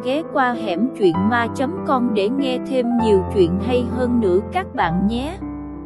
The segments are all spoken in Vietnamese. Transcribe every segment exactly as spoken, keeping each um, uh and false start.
ghé qua hẻm truyện ma chấm com để nghe thêm nhiều chuyện hay hơn nữa các bạn nhé.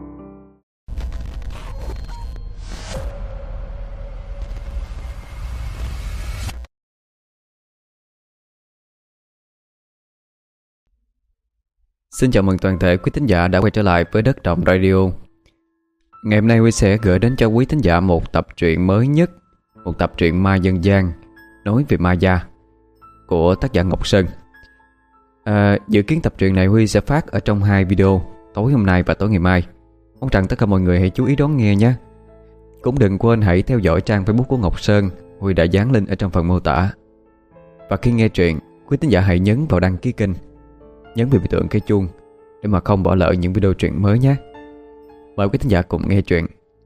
Xin chào mừng toàn thể quý thính giả đã quay trở lại với Đất Đồng Radio. Ngày hôm nay Huy sẽ gửi đến cho quý thính giả một tập truyện mới nhất, một tập truyện ma dân gian nói về ma gia của tác giả Ngọc Sơn. à, Dự kiến tập truyện này Huy sẽ phát ở trong hai video, tối hôm nay và tối ngày mai. Mong rằng tất cả mọi người hãy chú ý đón nghe nhé. Cũng đừng quên hãy theo dõi trang Facebook của Ngọc Sơn, Huy đã dán link ở trong phần mô tả. Và khi nghe truyện, quý thính giả hãy nhấn vào đăng ký kênh, nhấn vào biểu tượng cái chuông để mà không bỏ lỡ những video truyện mới nhé. Mời quý thính giả cùng nghe truyện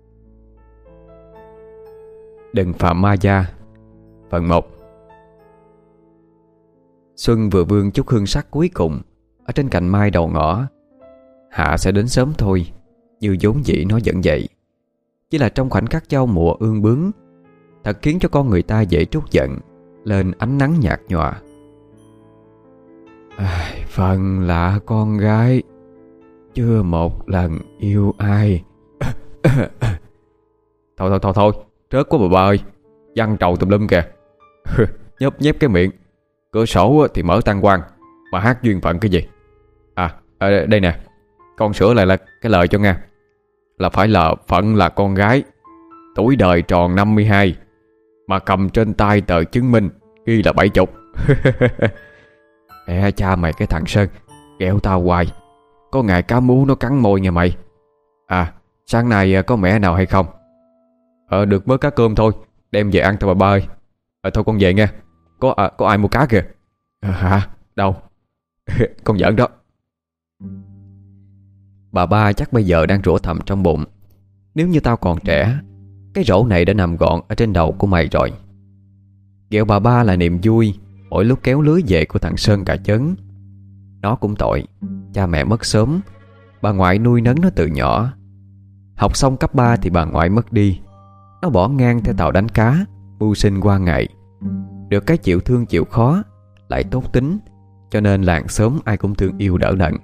Đừng phạm ma gia, phần một. Xuân vừa vương chút hương sắc cuối cùng ở trên cành mai đầu ngõ. Hạ sẽ đến sớm thôi, như vốn dĩ nó dẫn dậy. Chỉ là trong khoảnh khắc giao mùa ương bướng, thật khiến cho con người ta dễ trút giận lên ánh nắng nhạt nhòa. À, phần là con gái, chưa một lần yêu ai. Thôi thôi thôi thôi, rớt quá bà ba ơi, văng trầu tùm lum kìa. Nhấp nhép cái miệng, cửa sổ thì mở tăng quang, mà hát duyên phận cái gì. À, à đây nè, con sửa lại là cái lời cho nghe. Là phải là phận là con gái, tuổi đời tròn năm mươi hai, mà cầm trên tay tờ chứng minh ghi là bảy chục. Mẹ cha mày cái thằng Sơn, ghẹo tao hoài. Có ngày cá mú nó cắn môi nha mày. À, sáng nay có mẻ nào hay không? Ờ, được mớ cá cơm thôi, đem về ăn thôi bà ba ơi. Ờ, thôi con về nghe. Có à, có ai mua cá kìa. À, hả? Đâu? Con giỡn đó. Bà ba chắc bây giờ đang rủa thầm trong bụng. Nếu như tao còn trẻ, cái rổ này đã nằm gọn ở trên đầu của mày rồi. Ghẹo bà ba là niềm vui mỗi lúc kéo lưới về của thằng Sơn cả chấn. Nó cũng tội, cha mẹ mất sớm, bà ngoại nuôi nấng nó từ nhỏ. Học xong cấp ba thì bà ngoại mất đi. Nó bỏ ngang theo tàu đánh cá, mưu sinh qua ngày. Được cái chịu thương chịu khó, lại tốt tính, cho nên làng xóm ai cũng thương yêu đỡ đần.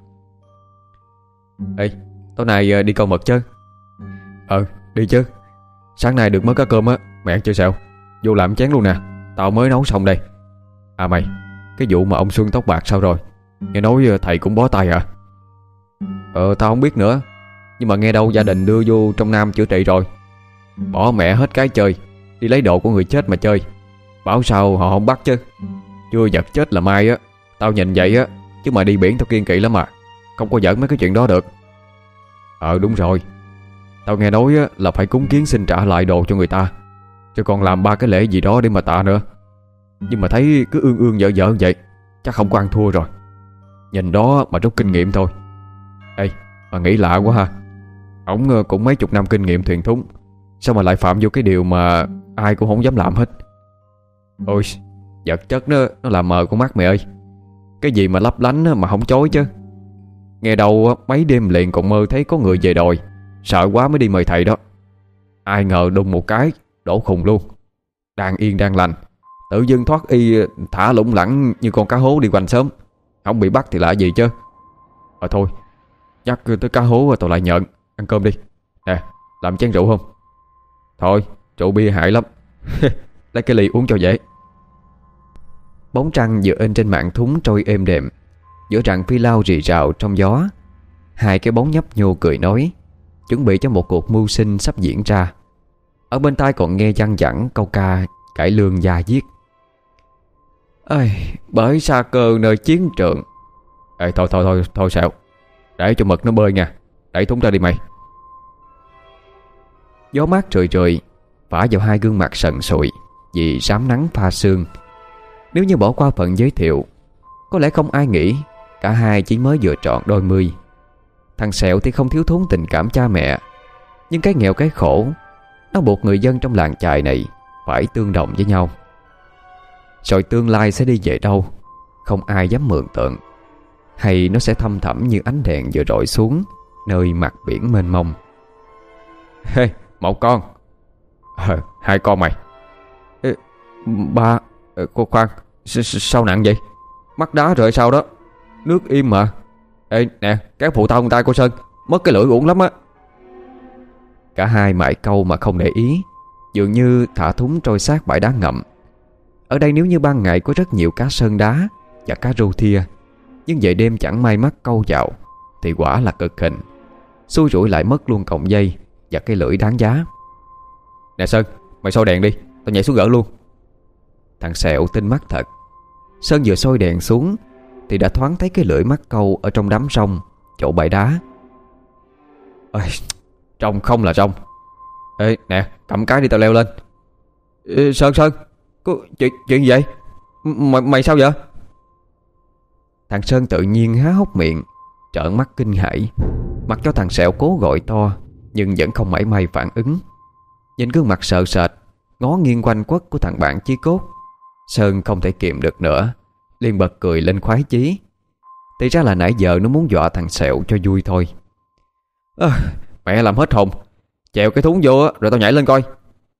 Ê, tối nay đi câu mực chứ? Ờ, đi chứ. Sáng nay được mớ cá cơm á, mẹ ăn chưa sao? Vô làm chén luôn nè, tao mới nấu xong đây. À mày, cái vụ mà ông Xuân tóc bạc sao rồi? Nghe nói thầy cũng bó tay hả? Ờ, tao không biết nữa. Nhưng mà nghe đâu gia đình đưa vô trong Nam chữa trị rồi. Bỏ mẹ hết cái chơi, đi lấy đồ của người chết mà chơi. Bảo sao họ không bắt chứ. Chưa giật chết là mai á. Tao nhìn vậy á, chứ mà đi biển tao kiêng kỵ lắm mà. Không có giỡn mấy cái chuyện đó được. Ờ đúng rồi, tao nghe nói á, là phải cúng kiến xin trả lại đồ cho người ta, chứ còn làm ba cái lễ gì đó để mà tạ nữa. Nhưng mà thấy cứ ương ương dở dở vậy, chắc không có ăn thua rồi. Nhìn đó mà rút kinh nghiệm thôi. Ê, mà nghĩ lạ quá ha. Ổng cũng mấy chục năm kinh nghiệm thuyền thúng, sao mà lại phạm vô cái điều mà ai cũng không dám làm hết. Ôi, vật chất nó nó làm mờ con mắt mày ơi. Cái gì mà lấp lánh mà không chối chứ. Nghe đâu mấy đêm liền còn mơ thấy có người về đòi, sợ quá mới đi mời thầy đó. Ai ngờ đùng một cái đổ khùng luôn. Đang yên đang lành, tự dưng thoát y thả lủng lẳng như con cá hố đi quanh xóm. Không bị bắt thì lạ gì chứ. Ờ thôi, nhắc tới cá hố tao lại nhận. Ăn cơm đi. Nè, làm chén rượu không? Thôi, rượu bia hại lắm. Lấy cái ly uống cho dễ. Bóng trăng vừa in trên mạn thúng trôi êm đềm, giữa rặng phi lao rì rào trong gió. Hai cái bóng nhấp nhô cười nói, chuẩn bị cho một cuộc mưu sinh sắp diễn ra. Ở bên tai còn nghe văng vẳng câu ca cải lương da diết. Ây, bởi xa cơ nơi chiến trường. Ê, thôi thôi thôi thôi Sẹo, để cho mực nó bơi nha. Đẩy thúng ra đi mày. Gió mát rười rười phả vào hai gương mặt sần sùi vì rám nắng pha sương. Nếu như bỏ qua phần giới thiệu, có lẽ không ai nghĩ cả hai chỉ mới vừa tròn đôi mươi. Thằng Sẹo thì không thiếu thốn tình cảm cha mẹ, nhưng cái nghèo cái khổ nó buộc người dân trong làng chài này phải tương đồng với nhau. Rồi tương lai sẽ đi về đâu, không ai dám mường tượng. Hay nó sẽ thăm thẳm như ánh đèn vừa rọi xuống nơi mặt biển mênh mông. Hey, một con. À, hai con mày. Ê, ba. Cô khoan, sao nặng vậy? Mắc đá rồi sao đó. Nước im mà. Ê nè, kéo phụ tao con tay cô Sơn, mất cái lưỡi uổng lắm á. Cả hai mãi câu mà không để ý, dường như thả thúng trôi sát bãi đá ngầm. Ở đây nếu như ban ngày có rất nhiều cá sơn đá và cá rô thia, nhưng về đêm chẳng may mắc câu vào thì quả là cực hình. Xui rủi lại mất luôn cọng dây và cái lưỡi đáng giá. Nè Sơn, mày soi đèn đi, tao nhảy xuống gỡ luôn. Thằng Sẹo tinh mắt thật. Sơn vừa soi đèn xuống thì đã thoáng thấy cái lưỡi mắc câu ở trong đám rong chỗ bãi đá. Ôi, rong không là rong. Ê nè, cầm cái đi tao leo lên. Ê, Sơn Sơn, có chuyện, chuyện gì vậy? Mày, mày sao vậy? Thằng Sơn tự nhiên há hốc miệng, trợn mắt kinh hãi. Mặc cho thằng Sẹo cố gọi to nhưng vẫn không mảy may phản ứng. Nhìn gương mặt sợ sệt, ngó nghiêng quanh quất của thằng bạn chí cốt, Sơn không thể kiềm được nữa, liền bật cười lên khoái chí. Thì ra là nãy giờ nó muốn dọa thằng Sẹo cho vui thôi. À, mẹ làm hết hồn. Chèo cái thúng vô rồi tao nhảy lên coi.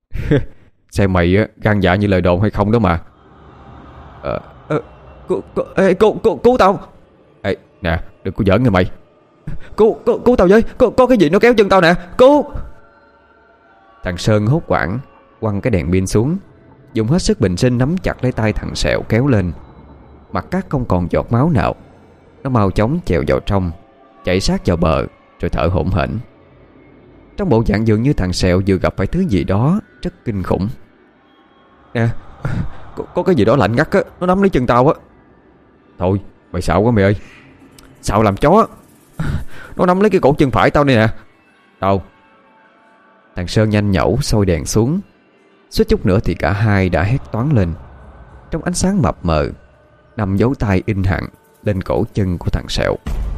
Xem mày gan dạ như lời đồn hay không đó mà. à, à, cô, cô, ê, cô, cô, Cứu tao. Ê nè, đừng có giỡn nghe mày. Cứu, cứu, cứu tao với. Có, có cái gì nó kéo chân tao nè. Cứu. Thằng Sơn hốt hoảng quăng cái đèn pin xuống, dùng hết sức bình sinh nắm chặt lấy tay thằng Sẹo kéo lên. Mặt cát không còn giọt máu nào. Nó mau chóng chèo vào trong, chạy sát vào bờ rồi thở hổn hển. Trong bộ dạng dường như thằng Sẹo vừa gặp phải thứ gì đó rất kinh khủng. Nè, có, có cái gì đó lạnh ngắt á, nó nắm lấy chân tao á. Thôi mày xạo quá mày ơi. Xạo làm chó. Nó nắm lấy cái cổ chân phải tao đây nè. Đâu? Thằng Sơn nhanh nhẩu soi đèn xuống. Suýt chút nữa thì cả hai đã hét toáng lên. Trong ánh sáng mập mờ, nằm dấu tay in hẳn lên cổ chân của thằng Sẹo.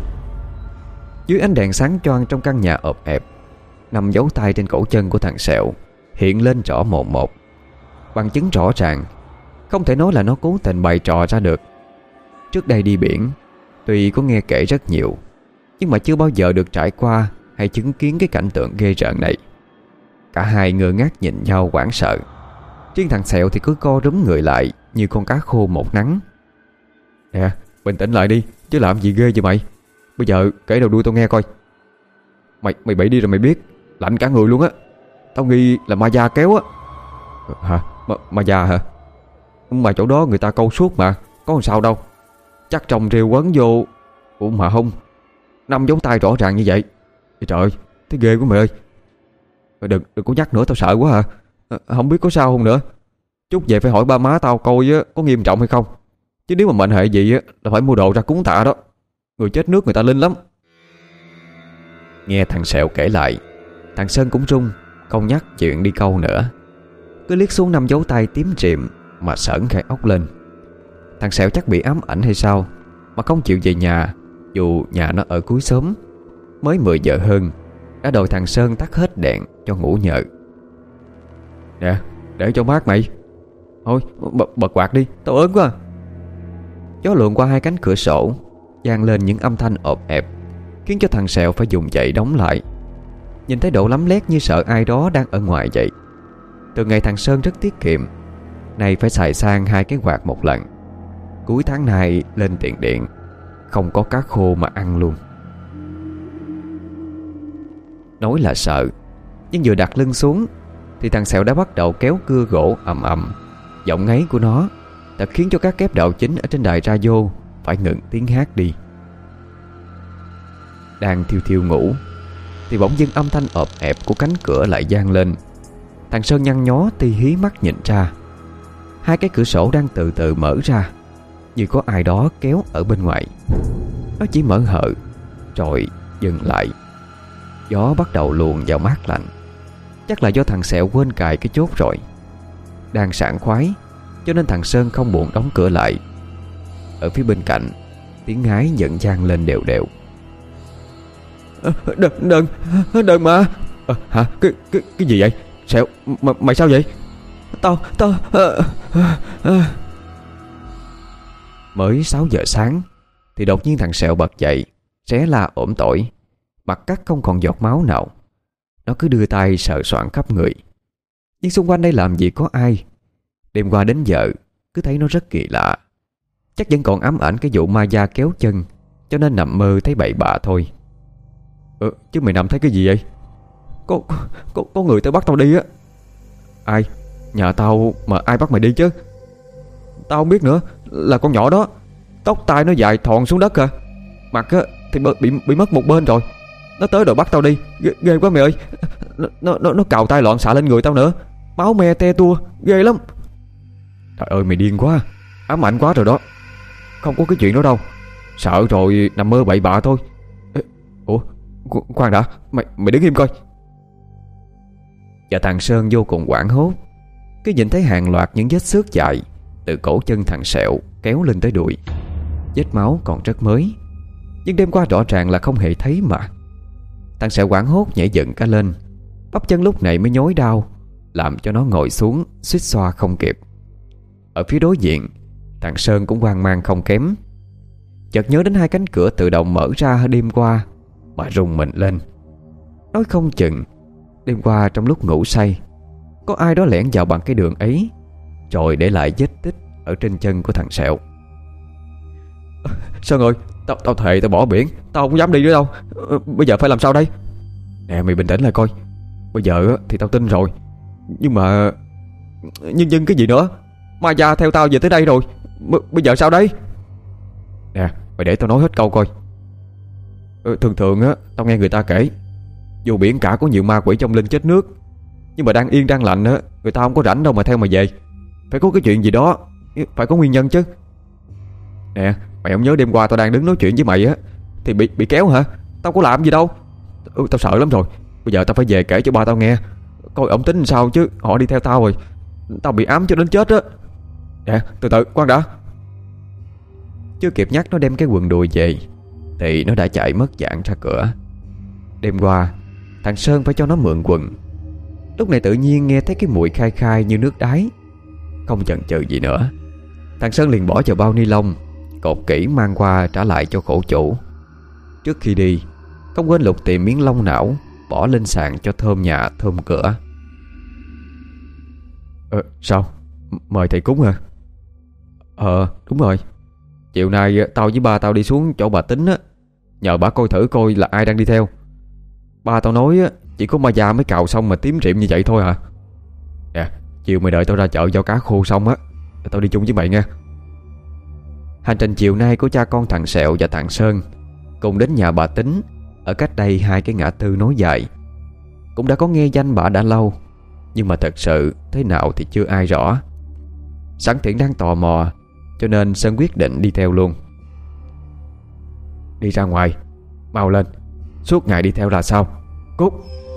Dưới ánh đèn sáng choang trong căn nhà ộp ẹp, nằm dấu tay trên cổ chân của thằng Sẹo hiện lên rõ mồn một, bằng chứng rõ ràng. Không thể nói là nó cố tình bày trò ra được. Trước đây đi biển, tuy có nghe kể rất nhiều, nhưng mà chưa bao giờ được trải qua hay chứng kiến cái cảnh tượng ghê rợn này. Cả hai ngơ ngác nhìn nhau hoảng sợ. Riêng thằng Sẹo thì cứ co rúm người lại như con cá khô một nắng. Nè, bình tĩnh lại đi, chứ làm gì ghê vậy mày. Bây giờ kể đầu đuôi tao nghe coi. Mày mày bậy đi rồi mày biết. Lạnh cả người luôn á. Tao nghi là ma da kéo á. Hả? Ma, ma da hả? Mà chỗ đó người ta câu suốt mà, có làm sao đâu. Chắc trồng rêu quấn vô. Ủa mà không, năm dấu tay rõ ràng như vậy. Trời ơi, thấy ghê quá mày ơi. Đừng, đừng có nhắc nữa, tao sợ quá hả. À, không biết có sao không nữa. Chút về phải hỏi ba má tao coi á, có nghiêm trọng hay không. Chứ nếu mà mệnh hệ gì á, là phải mua đồ ra cúng tạ đó. Người chết nước người ta linh lắm. Nghe thằng Sẹo kể lại, thằng Sơn cũng run, không nhắc chuyện đi câu nữa. Cứ liếc xuống năm dấu tay tím rịm mà sởn gai ốc lên. Thằng Sẹo chắc bị ám ảnh hay sao mà không chịu về nhà, dù nhà nó ở cuối xóm. Mới mười giờ hơn đã đòi thằng Sơn tắt hết đèn cho ngủ nhờ. Nè, để cho mát mày. Thôi bật, bật quạt đi, tao ớn quá. Gió luồn qua hai cánh cửa sổ, vang lên những âm thanh ộp ẹp, khiến cho thằng Sẹo phải dùng dậy đóng lại. Nhìn thấy độ lấm lét như sợ ai đó đang ở ngoài vậy. Từ ngày thằng Sơn rất tiết kiệm, nay phải xài sang hai cái quạt một lần. Cuối tháng này lên tiền điện, không có cá khô mà ăn luôn. Nói là sợ, nhưng vừa đặt lưng xuống thì thằng Sẹo đã bắt đầu kéo cưa gỗ ầm ầm. Giọng ngáy của nó đã khiến cho các kép đạo chính ở trên đài radio phải ngừng tiếng hát đi. Đang thiêu thiêu ngủ thì bỗng dưng âm thanh ộp ẹp của cánh cửa lại vang lên. Thằng Sơn nhăn nhó ti hí mắt nhìn ra. Hai cái cửa sổ đang từ từ mở ra, như có ai đó kéo ở bên ngoài. Nó chỉ mở hở rồi dừng lại. Gió bắt đầu luồn vào mát lạnh. Chắc là do thằng Sẹo quên cài cái chốt rồi. Đang sảng khoái cho nên thằng Sơn không buồn đóng cửa lại. Ở phía bên cạnh, tiếng hái vẫn vang lên đều đều. Đừng, đừng, đừng mà. À, hả? Cái, cái, cái gì vậy? Sẹo, m mày sao vậy? Tao, tao... À, à, à. Mới sáu giờ sáng thì đột nhiên thằng Sẹo bật dậy, xé la ổm tỏi, mặt cắt không còn giọt máu nào. Nó cứ đưa tay sờ soạng khắp người, nhưng xung quanh đây làm gì có ai. Đêm qua đến giờ cứ thấy nó rất kỳ lạ. Chắc vẫn còn ám ảnh cái vụ ma da kéo chân, cho nên nằm mơ thấy bậy bạ thôi. Ừ, chứ mày nằm thấy cái gì vậy? Có, có, có người tới bắt tao đi á. Ai? Nhà tao mà ai bắt mày đi chứ? Tao không biết nữa. Là con nhỏ đó. Tóc tai nó dài thòn xuống đất à. Mặt á thì bị, bị mất một bên rồi. Nó tới rồi bắt tao đi. Ghê, ghê quá mày ơi. Nó, nó, nó cào tay loạn xạ lên người tao nữa. Máu me te tua. Ghê lắm. Trời ơi mày điên quá. Ám ảnh quá rồi đó. Không có cái chuyện đó đâu. Sợ rồi nằm mơ bậy bạ thôi. Ê, ủa khoan đã. Mày, mày đứng im coi. Và thằng Sơn vô cùng hoảng hốt. Cứ nhìn thấy hàng loạt những vết xước dài từ cổ chân thằng Sẹo kéo lên tới đùi. Vết máu còn rất mới, nhưng đêm qua rõ ràng là không hề thấy mà. Thằng Sẹo hoảng hốt nhảy dựng cả lên. Bắp chân lúc này mới nhói đau, làm cho nó ngồi xuống suýt xoa không kịp. Ở phía đối diện, thằng Sơn cũng hoang mang không kém. Chợt nhớ đến hai cánh cửa tự động mở ra đêm qua mà rùng mình lên. Nói không chừng đêm qua trong lúc ngủ say, có ai đó lẻn vào bằng cái đường ấy, rồi để lại vết tích ở trên chân của thằng Sẹo. Sơn ơi, tao, tao thề tao bỏ biển. Tao không dám đi nữa đâu. Bây giờ phải làm sao đây? Nè mày bình tĩnh lại coi. Bây giờ thì tao tin rồi, nhưng mà Nhưng nhưng cái gì nữa? Ma da theo tao về tới đây rồi. B- Bây giờ sao đây? Nè mày để tao nói hết câu coi. ừ, Thường thường á, tao nghe người ta kể dù biển cả có nhiều ma quỷ trong linh chết nước, nhưng mà đang yên đang lành á, người ta không có rảnh đâu mà theo mà về. Phải có cái chuyện gì đó, phải có nguyên nhân chứ. Nè mày không nhớ đêm qua tao đang đứng nói chuyện với mày á thì bị bị kéo hả? Tao có làm gì đâu. ừ, Tao sợ lắm rồi. Bây giờ tao phải về kể cho ba tao nghe, coi ổng tính sao chứ. Họ đi theo tao rồi. Tao bị ám cho đến chết á. Nè từ từ khoan đã. Chưa kịp nhắc nó đem cái quần đùi về thì nó đã chạy mất dạng ra cửa. Đêm qua thằng Sơn phải cho nó mượn quần. Lúc này tự nhiên nghe thấy cái mùi khai khai như nước đáy. Không chần chừ gì nữa, thằng Sơn liền bỏ vào bao ni lông, cột kỹ mang qua trả lại cho khổ chủ. Trước khi đi, không quên lục tìm miếng lông não bỏ lên sàn cho thơm nhà thơm cửa. Ờ sao? Mời thầy cúng hả? Ờ đúng rồi. Chiều nay tao với ba tao đi xuống chỗ bà Tính á, nhờ bà coi thử coi là ai đang đi theo. Ba tao nói chỉ có ma da mới cào xong mà tím riệm như vậy thôi à. Nè chiều mày đợi tao ra chợ giao cá khô xong á, tao đi chung với mày nha. Hành trình chiều nay của cha con thằng Sẹo và thằng Sơn cùng đến nhà bà Tính ở cách đây hai cái ngã tư nối dài. Cũng đã có nghe danh bà đã lâu, nhưng mà thật sự thế nào thì chưa ai rõ. Sẵn tiện đang tò mò, cho nên Sơn quyết định đi theo luôn. Đi ra ngoài, mau lên. Suốt ngày đi theo là sao? Cút.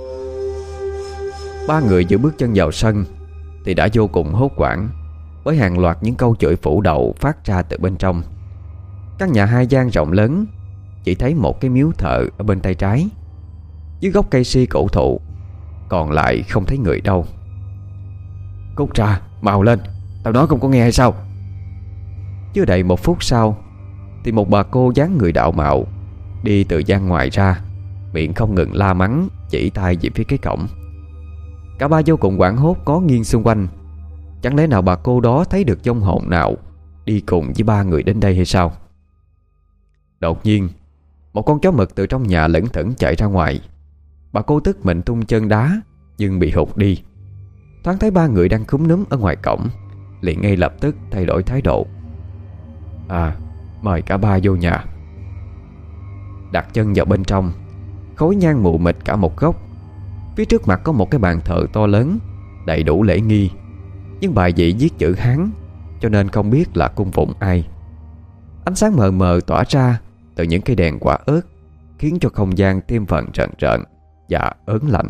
Ba người vừa bước chân vào sân thì đã vô cùng hốt hoảng với hàng loạt những câu chửi phủ đầu phát ra từ bên trong. Căn nhà hai gian rộng lớn, chỉ thấy một cái miếu thờ ở bên tay trái, dưới gốc cây si cổ thụ, còn lại không thấy người đâu. Cút ra, mau lên. Tao nói không có nghe hay sao? Chưa đầy một phút sau thì một bà cô dáng người đạo mạo đi từ gian ngoài ra, miệng không ngừng la mắng, chỉ tay về phía cái cổng. Cả ba vô cùng hoảng hốt ngó nghiêng xung quanh. Chẳng lẽ nào bà cô đó thấy được vong hồn nào đi cùng với ba người đến đây hay sao? Đột nhiên một con chó mực từ trong nhà lững thững chạy ra ngoài. Bà cô tức mình tung chân đá, nhưng bị hụt đi. Thoáng thấy ba người đang cúm núm ở ngoài cổng, liền ngay lập tức thay đổi thái độ. À, mời cả ba vô nhà. Đặt chân vào bên trong, khối nhang mù mịt cả một góc. Phía trước mặt có một cái bàn thờ to lớn, đầy đủ lễ nghi, nhưng bài vị viết chữ Hán, cho nên không biết là cung phụng ai. Ánh sáng mờ mờ tỏa ra từ những cây đèn quả ớt, khiến cho không gian thêm phần rợn rợn và ớn lạnh.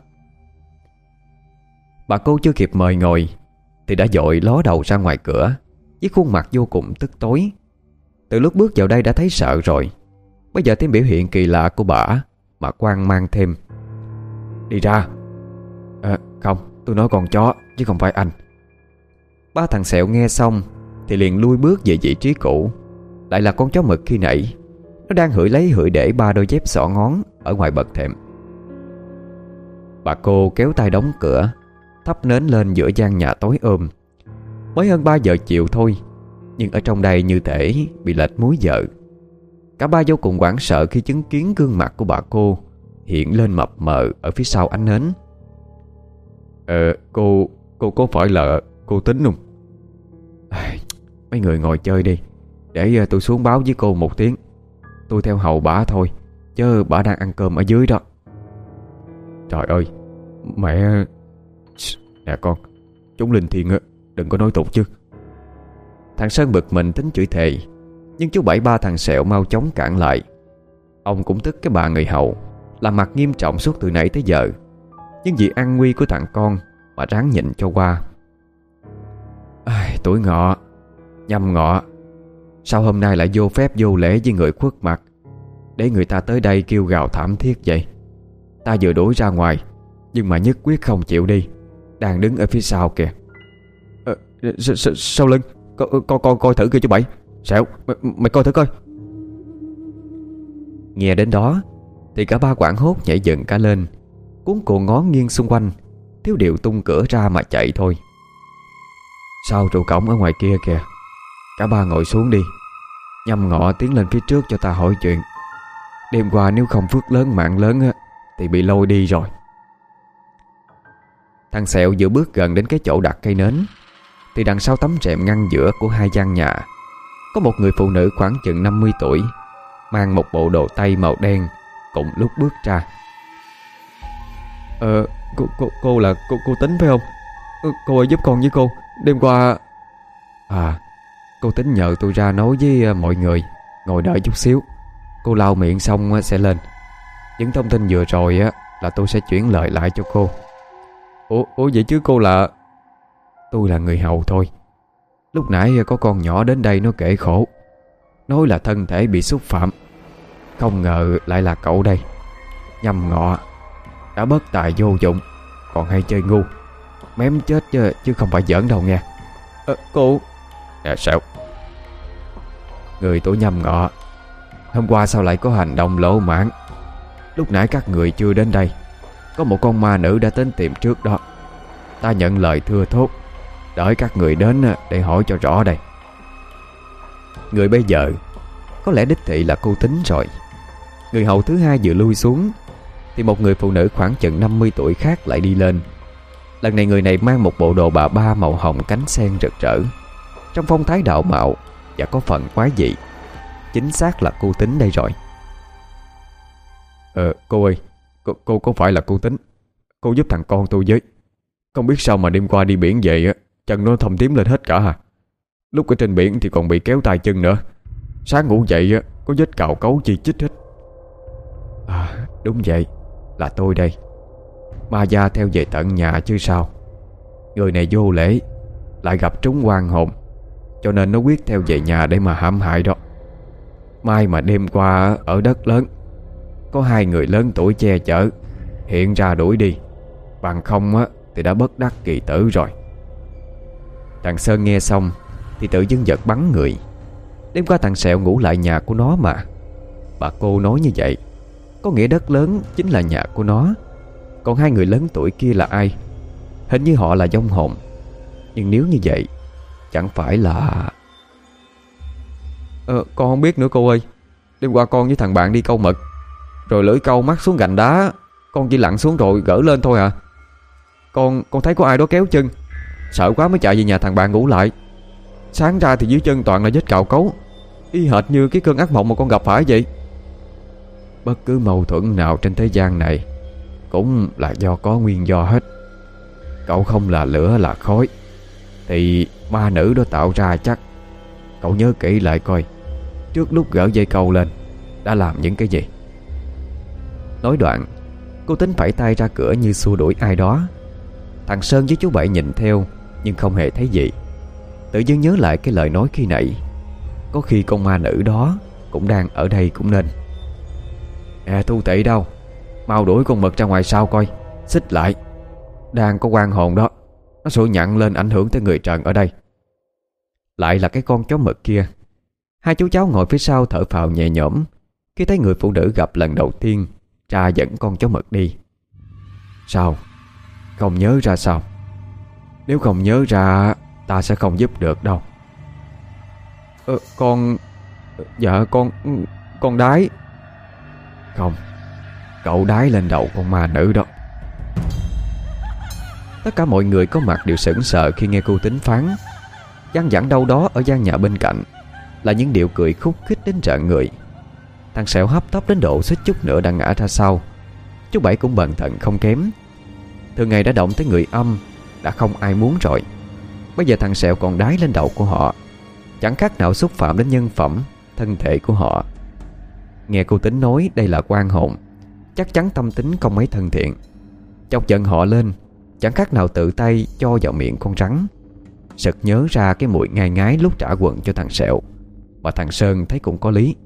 Bà cô chưa kịp mời ngồi thì đã vội ló đầu ra ngoài cửa, với khuôn mặt vô cùng tức tối. Từ lúc bước vào đây đã thấy sợ rồi, bây giờ thêm biểu hiện kỳ lạ của bà mà quan mang thêm. Đi ra. À, không, tôi nói con chó chứ không phải anh. Ba thằng Sẹo nghe xong thì liền lui bước về vị trí cũ. Lại là con chó mực khi nãy. Nó đang hửi lấy hửi để ba đôi dép xỏ ngón ở ngoài bậc thềm. Bà cô kéo tay đóng cửa, thắp nến lên giữa gian nhà tối ôm. Mới hơn ba giờ chiều thôi Nhưng ở trong đây như thể bị lệch múi giờ. Cả ba vô cùng hoảng sợ khi chứng kiến gương mặt của bà cô hiện lên mập mờ ở phía sau ánh nến. Ờ cô Cô có phải là cô Tính không? À, mấy người ngồi chơi đi, để tôi xuống báo với cô một tiếng. Tôi theo hầu bả thôi, chứ bả đang ăn cơm ở dưới đó. Trời ơi, mẹ... Nè con, chúng linh thiêng á, đừng có nói tục chứ. Thằng Sơn bực mình tính chửi thề, nhưng chú Bảy ba thằng Sẹo mau chóng cản lại. Ông cũng tức cái bà người hầu làm mặt nghiêm trọng suốt từ nãy tới giờ, nhưng vì an nguy của thằng con mà ráng nhịn cho qua. À, tuổi ngọ, nhâm ngọ, sao hôm nay lại vô phép vô lễ với người khuất mặt, để người ta tới đây kêu gào thảm thiết vậy? Ta vừa đuổi ra ngoài, nhưng mà nhất quyết không chịu đi, đang đứng ở phía sau kìa. Ờ, sau lưng, coi coi coi coi thử kìa chú Bảy. Sẹo, mày, mày coi thử coi. Nghe đến đó thì cả ba quảng hốt nhảy dựng cả lên, cuốn cuồng ngó nghiêng xung quanh, thiếu điều tung cửa ra mà chạy thôi. Sau trụ cổng ở ngoài kia kìa. Cả ba ngồi xuống đi, nhâm ngọ tiến lên phía trước cho ta hỏi chuyện. Đêm qua nếu không phước lớn mạng lớn á, thì bị lôi đi rồi. Thằng Sẹo vừa bước gần đến cái chỗ đặt cây nến, thì đằng sau tấm rèm ngăn giữa của hai gian nhà có một người phụ nữ khoảng chừng năm mươi tuổi, mang một bộ đồ tây màu đen, cùng lúc bước ra. Ờ, cô, cô, cô là cô, cô Tính phải không? Cô ơi giúp con với cô. Đêm qua... À, cô Tính nhờ tôi ra nói với mọi người, ngồi đợi chút xíu. Cô lau miệng xong sẽ lên. Những thông tin vừa rồi á là tôi sẽ chuyển lời lại cho cô. Ủa, ủa vậy chứ cô là... Tôi là người hầu thôi. Lúc nãy có con nhỏ đến đây nó kể khổ, nói là thân thể bị xúc phạm. Không ngờ lại là cậu đây. Nhâm ngọ, đã bất tài vô dụng, còn hay chơi ngu, mém chết chứ, chứ không phải giỡn đâu nghe. Ờ, cô... Nè sao? Người tuổi Nhâm ngọ, hôm qua sao lại có hành động lỗ mãng? Lúc nãy các người chưa đến đây, có một con ma nữ đã đến tìm trước đó. Ta nhận lời thưa thốt, đợi các người đến để hỏi cho rõ đây. Người bây giờ có lẽ đích thị là cô Tính rồi. Người hầu thứ hai vừa lui xuống thì một người phụ nữ khoảng chừng năm mươi tuổi khác lại đi lên. Lần này người này mang một bộ đồ bà ba màu hồng cánh sen rực rỡ, trong phong thái đạo mạo và có phần quái dị. Chính xác là cô Tính đây rồi. Ờ cô ơi, cô, cô có phải là cô Tính? Cô giúp thằng con tôi với. Không biết sao mà đêm qua đi biển về á, chân nó thâm tím lên hết cả hả? Lúc ở trên biển thì còn bị kéo tay chân nữa. Sáng ngủ dậy á, có vết cào cấu chi chít hết. À đúng vậy, là tôi đây. Ma gia theo về tận nhà chứ sao. Người này vô lễ, lại gặp trúng oan hồn, cho nên nó quyết theo về nhà để mà hãm hại đó. May mà đêm qua ở đất lớn có hai người lớn tuổi che chở, hiện ra đuổi đi, bằng không á thì đã bất đắc kỳ tử rồi. Thằng Sơn nghe xong thì tự dưng giật bắn người. Đêm qua thằng Sẹo ngủ lại nhà của nó mà. Bà cô nói như vậy, có nghĩa đất lớn chính là nhà của nó. Còn hai người lớn tuổi kia là ai? Hình như họ là vong hồn. Nhưng nếu như vậy, chẳng phải là... Ờ, con không biết nữa cô ơi. Đêm qua con với thằng bạn đi câu mực, rồi lưỡi câu mắc xuống gành đá, con chỉ lặn xuống rồi gỡ lên thôi à. Con con thấy có ai đó kéo chân, sợ quá mới chạy về nhà thằng bạn ngủ lại. Sáng ra thì dưới chân toàn là vết cào cấu, y hệt như cái cơn ác mộng mà con gặp phải vậy. Bất cứ mâu thuẫn nào trên thế gian này cũng là do có nguyên do hết. Cậu không là lửa là khói thì ma nữ đó tạo ra chắc. Cậu nhớ kỹ lại coi, trước lúc gỡ dây câu lên đã làm những cái gì. Nói đoạn, cô Tính phẩy tay ra cửa như xua đuổi ai đó. Thằng Sơn với chú Bảy nhìn theo nhưng không hề thấy gì. Tự dưng nhớ lại cái lời nói khi nãy, có khi con ma nữ đó cũng đang ở đây cũng nên. À Thu Tị đâu, mau đuổi con mực ra ngoài sau coi, xích lại. Đang có oan hồn đó, nó sủa nhặn lên ảnh hưởng tới người trần ở đây. Lại là cái con chó mực kia. Hai chú cháu ngồi phía sau thở phào nhẹ nhõm khi thấy người phụ nữ gặp lần đầu tiên ra dẫn con chó mực đi. Sao? Không nhớ ra sao? Nếu không nhớ ra, ta sẽ không giúp được đâu. ờ, Con Dạ con Con đái. Không, cậu đái lên đầu con ma nữ đó. Tất cả mọi người có mặt đều sững sờ khi nghe cô Tính phán. Văng vẳng đâu đó ở gian nhà bên cạnh là những điệu cười khúc khích đến rợn người. Thằng Sẹo hấp tấp đến độ suýt chút nữa đã ngã ra sau. Chú Bảy cũng bần thần không kém. Thường ngày đã động tới người âm đã không ai muốn rồi, bây giờ thằng Sẹo còn đái lên đầu của họ, chẳng khác nào xúc phạm đến nhân phẩm, thân thể của họ. Nghe cô Tính nói đây là quan hồn, chắc chắn tâm tính không mấy thân thiện. Chọc giận họ lên, chẳng khác nào tự tay cho vào miệng con rắn. Sực nhớ ra cái mùi ngai ngái lúc trả quần cho thằng Sẹo, và thằng Sơn thấy cũng có lý.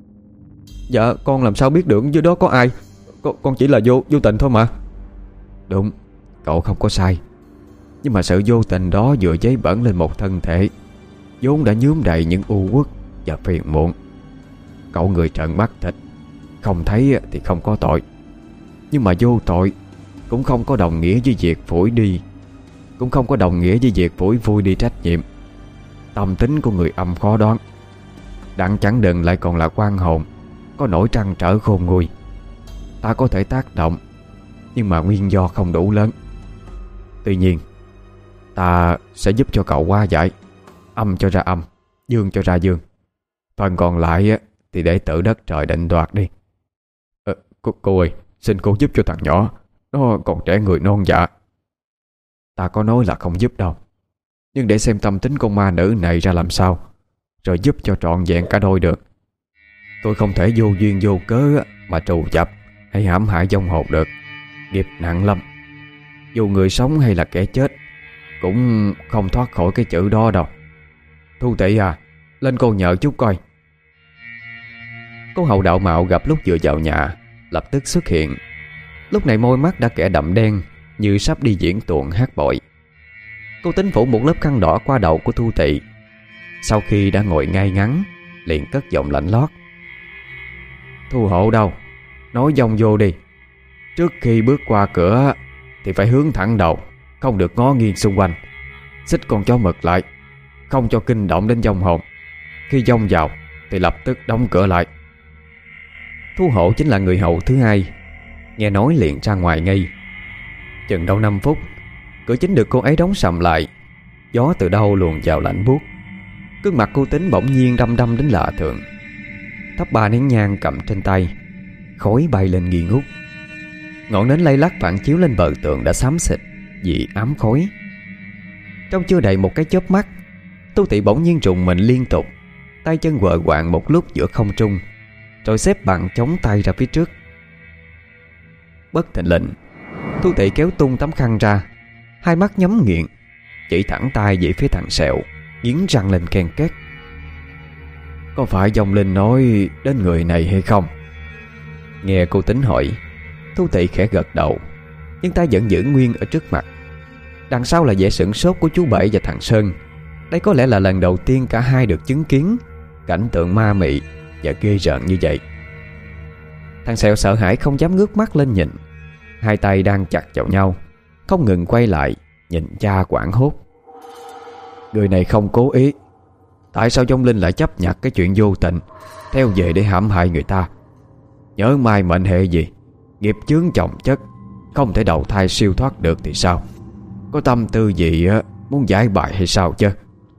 Dạ con làm sao biết được dưới đó có ai, Con, con chỉ là vô, vô tình thôi mà. Đúng, cậu không có sai. Nhưng mà sự vô tình đó vừa giấy bẩn lên một thân thể vốn đã nhuốm đầy những u uất và phiền muộn. Cậu người trợn mắt thịt, không thấy thì không có tội. Nhưng mà vô tội cũng không có đồng nghĩa với việc phủi đi Cũng không có đồng nghĩa với việc phủi vui đi trách nhiệm. Tâm tính của người âm khó đoán, đặng chẳng đừng lại còn là quan hồn, có nỗi trăn trở khôn nguôi. Ta có thể tác động, nhưng mà nguyên do không đủ lớn. Tuy nhiên, ta sẽ giúp cho cậu hóa giải, âm cho ra âm, dương cho ra dương. Phần còn lại thì để tự đất trời định đoạt đi. ờ, cô, cô ơi, xin cô giúp cho thằng nhỏ, nó còn trẻ người non dạ. Ta có nói là không giúp đâu, nhưng để xem tâm tính con ma nữ này ra làm sao, rồi giúp cho trọn vẹn cả đôi được. Tôi không thể vô duyên vô cớ mà trù dập hay hãm hại vong hồn được. Nghiệp nặng lắm, dù người sống hay là kẻ chết cũng không thoát khỏi cái chữ đó đâu. Thu Tỵ à, lên cô nhờ chút coi. Cô hậu đạo mạo gặp lúc vừa vào nhà lập tức xuất hiện. Lúc này môi mắt đã kẻ đậm đen, như sắp đi diễn tuồng hát bội. Cô Tính phủ một lớp khăn đỏ qua đầu của Thu Tỵ. Sau khi đã ngồi ngay ngắn, liền cất giọng lạnh lót. Thu hộ đâu, nói vòng vô đi. Trước khi bước qua cửa thì phải hướng thẳng đầu, không được ngó nghiêng xung quanh. Xích con chó mực lại, không cho kinh động đến vong hồn. Khi vong vào thì lập tức đóng cửa lại. Thu hộ chính là người hầu thứ hai, nghe nói liền ra ngoài ngay. Chừng đâu năm phút, cửa chính được cô ấy đóng sầm lại. Gió từ đâu luồn vào lạnh buốt. Gương mặt cô Tính bỗng nhiên đăm đăm đến lạ thường. Thắp ba nén nhang cầm trên tay, khói bay lên nghi ngút. Ngọn nến lay lắc phản chiếu lên bờ tường đã xám xịt vì ám khói. Trong chưa đầy một cái chớp mắt, Thu Tỵ bỗng nhiên trùng mình liên tục, tay chân quờ quạng một lúc giữa không trung, rồi xếp bằng chống tay ra phía trước. Bất thình lình, Thu Tỵ kéo tung tấm khăn ra, hai mắt nhắm nghiền, chỉ thẳng tay về phía thằng Sẹo, nghiến răng lên ken két. Có phải vong linh nói đến người này hay không? Nghe cô Tính hỏi, Thu Tỵ khẽ gật đầu, nhưng tay vẫn giữ nguyên ở trước mặt. Đằng sau là vẻ sửng sốt của chú Bảy và thằng Sơn. Đây có lẽ là lần đầu tiên cả hai được chứng kiến cảnh tượng ma mị và ghê rợn như vậy. Thằng Sẹo sợ hãi không dám ngước mắt lên nhìn, hai tay đang chặt vào nhau, không ngừng quay lại nhìn cha quảng hốt. Người này không cố ý, tại sao vong linh lại chấp nhặt cái chuyện vô tình theo về để hãm hại người ta? Nhớ mai mệnh hệ gì, nghiệp chướng chồng chất, không thể đầu thai siêu thoát được thì sao? Có tâm tư gì muốn giải bài hay sao chứ?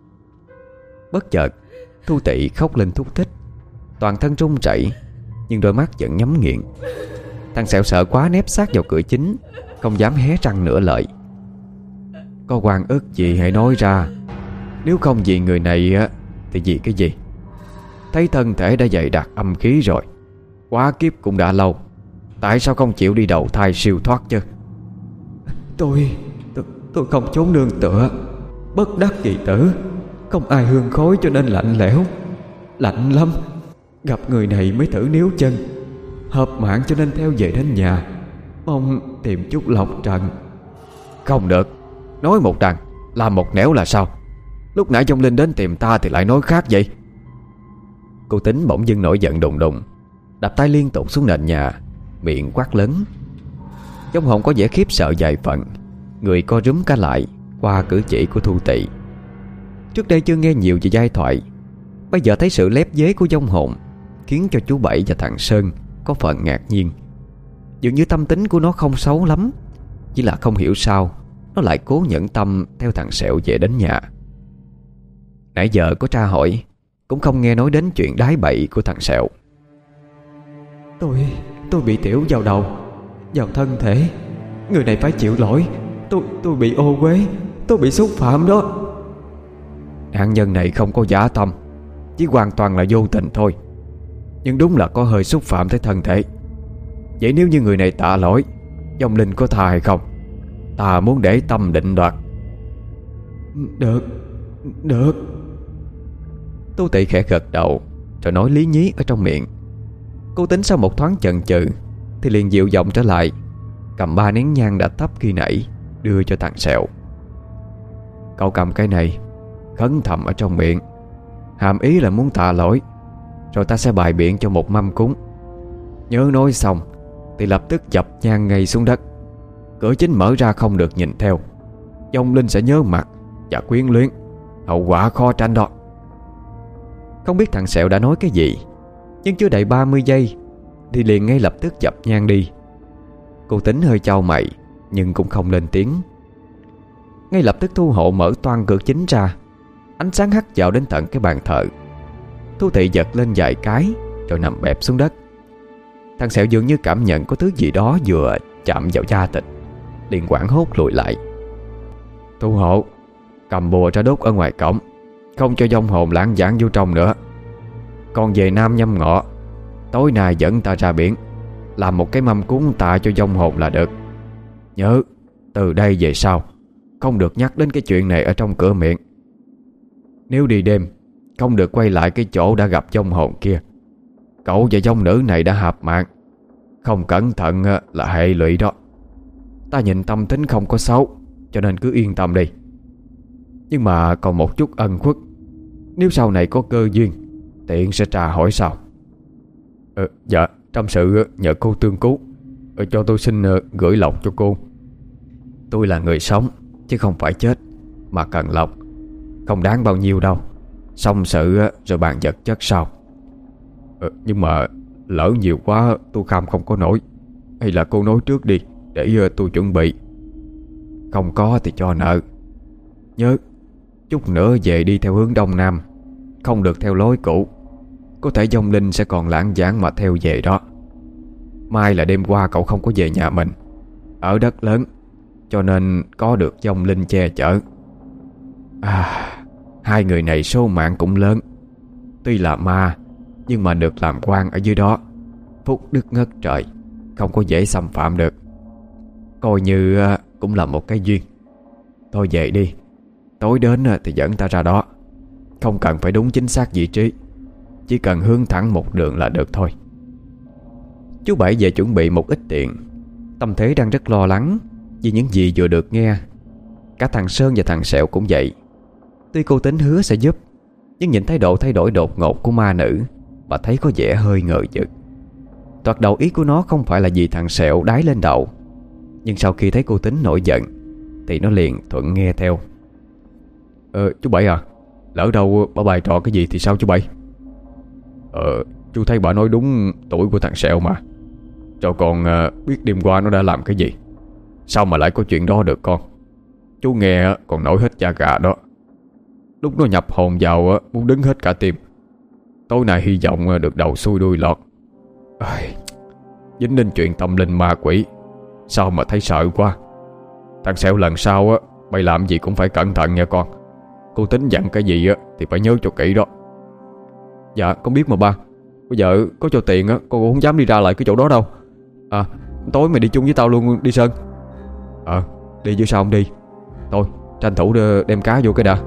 Bất chợt Thu Tỵ khóc lên thúc thích, toàn thân run rẩy, nhưng đôi mắt vẫn nhắm nghiền. Thằng Sẹo sợ quá nép sát vào cửa chính, không dám hé răng nửa lời. Có oan ức gì hãy nói ra, nếu không vì người này thì vì cái gì? Thấy thân thể đã dày đặc âm khí rồi, quá kiếp cũng đã lâu, tại sao không chịu đi đầu thai siêu thoát chứ? Tôi Tôi, tôi không trốn nương tựa, bất đắc kỳ tử, không ai hương khói cho nên lạnh lẽo. Lạnh lắm, gặp người này mới thử níu chân, hợp mạng cho nên theo về đến nhà, mong tìm chút lộc trần. Không được, nói một đằng làm một nẻo là sao? Lúc nãy vong linh đến tìm ta thì lại nói khác vậy. Cô Tính bỗng dưng nổi giận đùng đùng, đập tay liên tục xuống nền nhà, miệng quát lớn. Vong hồn có vẻ khiếp sợ vài phần, người co rúm cả lại qua cử chỉ của Thu Tỵ. Trước đây chưa nghe nhiều về giai thoại, Bây giờ thấy sự lép vế của vong hồn khiến cho chú Bảy và thằng Sơn có phần ngạc nhiên. Dường như tâm tính của nó không xấu lắm, chỉ là không hiểu sao nó lại cố nhẫn tâm theo thằng Sẹo về đến nhà. Nãy giờ có tra hỏi cũng không nghe nói đến chuyện đái bậy của thằng Sẹo. Tôi, tôi bị tiểu vào đầu, vào thân thể. Người này phải chịu lỗi. Tôi, tôi bị ô uế, tôi bị xúc phạm đó. Nạn nhân này không có dã tâm, chỉ hoàn toàn là vô tình thôi. Nhưng đúng là có hơi xúc phạm tới thân thể. Vậy nếu như người này tạ lỗi, vong linh có tha hay không? Ta muốn để tâm định đoạt. Được, được. Tú Tị khẽ gật đầu rồi nói lý nhí ở trong miệng. Cô tính sau một thoáng chần chừ thì liền dịu giọng trở lại, cầm ba nén nhang đã thắp khi nãy đưa cho thằng Sẹo. Cậu cầm cái này, khấn thầm ở trong miệng, hàm ý là muốn tạ lỗi, rồi ta sẽ bày biện cho một mâm cúng. Nhớ nói xong thì lập tức dập nhang ngay xuống đất. Cửa chính mở ra không được nhìn theo, vong linh sẽ nhớ mặt và quyến luyến, hậu quả khó tránh đó. Không biết thằng Sẹo đã nói cái gì, nhưng chưa đầy ba mươi giây thì liền ngay lập tức dập nhang đi. Cô Tính hơi chau mày nhưng cũng không lên tiếng. Ngay lập tức Thu Hộ mở toang cửa chính ra, ánh sáng hắt vào đến tận cái bàn thờ. Thu Thị giật lên vài cái rồi nằm bẹp xuống đất. Thằng Sẹo dường như cảm nhận có thứ gì đó vừa chạm vào da thịt, liền hoảng hốt lùi lại. Thu Hộ, cầm bùa ra đốt ở ngoài cổng, không cho vong hồn lãng vãng vô trong nữa. Còn về Nam nhâm ngọ, tối nay dẫn ta ra biển, làm một cái mâm cúng tạ cho vong hồn là được. Nhớ, từ đây về sau không được nhắc đến cái chuyện này ở trong cửa miệng. Nếu đi đêm không được quay lại cái chỗ đã gặp vong hồn kia. Cậu và vong nữ này đã hợp mạng, không cẩn thận là hệ lụy đó. Ta nhìn tâm tính không có xấu, cho nên cứ yên tâm đi. Nhưng mà còn một chút ân khuất, nếu sau này có cơ duyên tiện sẽ tra hỏi sau. ờ, Dạ, trong sự nhờ cô tương cứu, ờ, cho tôi xin uh, gửi lộc cho cô. Tôi là người sống chứ không phải chết, mà cần lộc. Không đáng bao nhiêu đâu, xong sự uh, rồi bàn vật chất sau. ờ, Nhưng mà lỡ nhiều quá tôi kham không có nổi. Hay là cô nói trước đi để uh, tôi chuẩn bị. Không có thì cho nợ. Nhớ, chút nữa về đi theo hướng đông nam, không được theo lối cũ. Có thể vong linh sẽ còn lãng vãng mà theo về đó. Mai là đêm qua cậu không có về nhà mình, ở đất lớn, cho nên có được vong linh che chở. À, hai người này số mạng cũng lớn. Tuy là ma, nhưng mà được làm quan ở dưới đó, phúc đức ngất trời, không có dễ xâm phạm được. Coi như cũng là một cái duyên. Thôi về đi, tối đến thì dẫn ta ra đó. Không cần phải đúng chính xác vị trí, chỉ cần hướng thẳng một đường là được thôi. Chú Bảy về chuẩn bị một ít tiền. Tâm thế đang rất lo lắng vì những gì vừa được nghe. Cả thằng Sơn và thằng Sẹo cũng vậy. Tuy cô Tính hứa sẽ giúp, nhưng nhìn thái độ thay đổi đột ngột của ma nữ, bà thấy có vẻ hơi ngờ vực. Thoạt đầu ý của nó không phải là vì thằng Sẹo đái lên đầu, nhưng sau khi thấy cô Tính nổi giận thì nó liền thuận nghe theo. Ờ chú Bảy à, lỡ đâu bà bày trò cái gì thì sao chú Bảy? Ờ chú thấy bà nói đúng tuổi của thằng Sẹo mà. Rồi còn uh, biết đêm qua nó đã làm cái gì, sao mà lại có chuyện đó được con? Chú nghe còn nổi hết da gà đó. Lúc nó nhập hồn vào muốn đứng hết cả tim. Tối nay hy vọng được đầu xuôi đuôi lọt. à, Dính đến chuyện tâm linh ma quỷ, sao mà thấy sợ quá. Thằng Sẹo lần sau á, mày làm gì cũng phải cẩn thận nha con. Cô Tính dặn cái gì á thì phải nhớ cho kỹ đó. Dạ con biết mà ba. Bây giờ có cho tiền á, con cũng không dám đi ra lại cái chỗ đó đâu. À tối mày đi chung với tao luôn đi Sơn. Ờ à, đi chứ sao không đi. Thôi tranh thủ đem cá vô cái đã.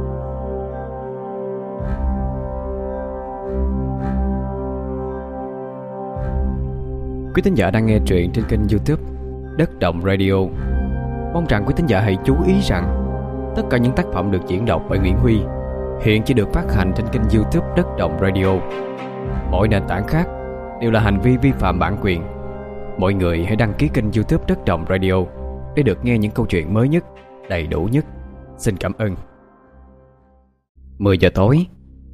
Quý thính giả đang nghe truyện trên kênh YouTube Đất Động Radio. Mong rằng quý thính giả hãy chú ý rằng tất cả những tác phẩm được diễn đọc bởi Nguyễn Huy hiện chỉ được phát hành trên kênh YouTube Đất Động Radio. Mỗi nền tảng khác đều là hành vi vi phạm bản quyền. Mọi người hãy đăng ký kênh YouTube Đất Động Radio để được nghe những câu chuyện mới nhất, đầy đủ nhất. Xin cảm ơn. Mười giờ tối,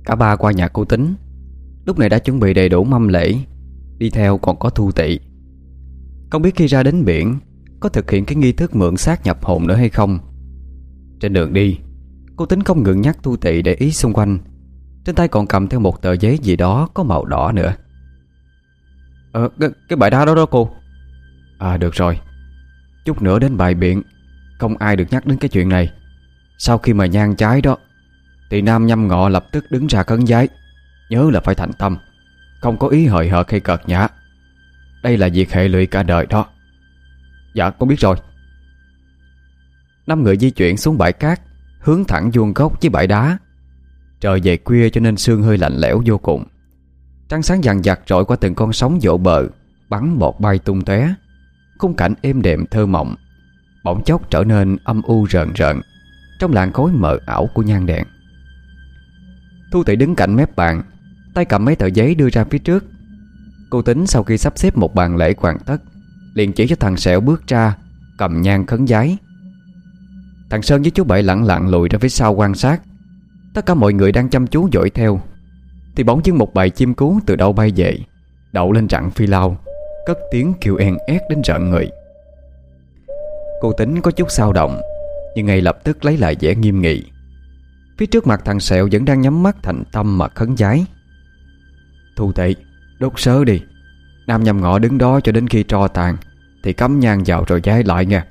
Cả ba qua nhà cô Tính. Lúc này đã chuẩn bị đầy đủ mâm lễ. Đi theo còn có Thu Tị. Không biết khi ra đến biển có thực hiện cái nghi thức mượn xác nhập hồn nữa hay không. Trên đường đi, cô Tính không ngừng nhắc Thu Tị để ý xung quanh. Trên tay còn cầm theo một tờ giấy gì đó có màu đỏ nữa. Ờ, cái, cái bãi đá đó đó cô. À được rồi, chút nữa đến bãi biển không ai được nhắc đến cái chuyện này. Sau khi mà nhang cháy đó thì Nam Nhâm Ngọ lập tức đứng ra khấn vái. Nhớ là phải thành tâm, không có ý hời hợt hay cợt nhã. Đây là việc hệ lụy cả đời đó. Dạ con biết rồi. Năm người di chuyển xuống bãi cát, hướng thẳng vuông góc với bãi đá. Trời về khuya cho nên sương hơi lạnh lẽo vô cùng. Trăng sáng dằn vặt trội qua từng con sóng vỗ bờ, bắn bọt bay tung tóe. Khung cảnh êm đềm thơ mộng bỗng chốc trở nên âm u rợn rợn trong làn khói mờ ảo của nhang đèn. Thu Tị đứng cạnh mép bàn, tay cầm mấy tờ giấy đưa ra phía trước. Cô Tính sau khi sắp xếp một bàn lễ hoàn tất, liền chỉ cho thằng Sẹo bước ra, cầm nhang khấn vái. Thằng Sơn với chú Bảy lẳng lặng lùi ra phía sau quan sát. Tất cả mọi người đang chăm chú dõi theo, thì bỗng dưng một bầy chim cú từ đâu bay về, đậu lên rặng phi lao, cất tiếng kêu en ét đến rợn người. Cô Tính có chút xao động, nhưng ngay lập tức lấy lại vẻ nghiêm nghị. Phía trước mặt thằng Sẹo vẫn đang nhắm mắt thành tâm mà khấn vái. Thu Tị, đốt sớ đi. Nam Nhâm Ngọ đứng đó cho đến khi tro tàn thì cắm nhang vào rồi vái lại nha.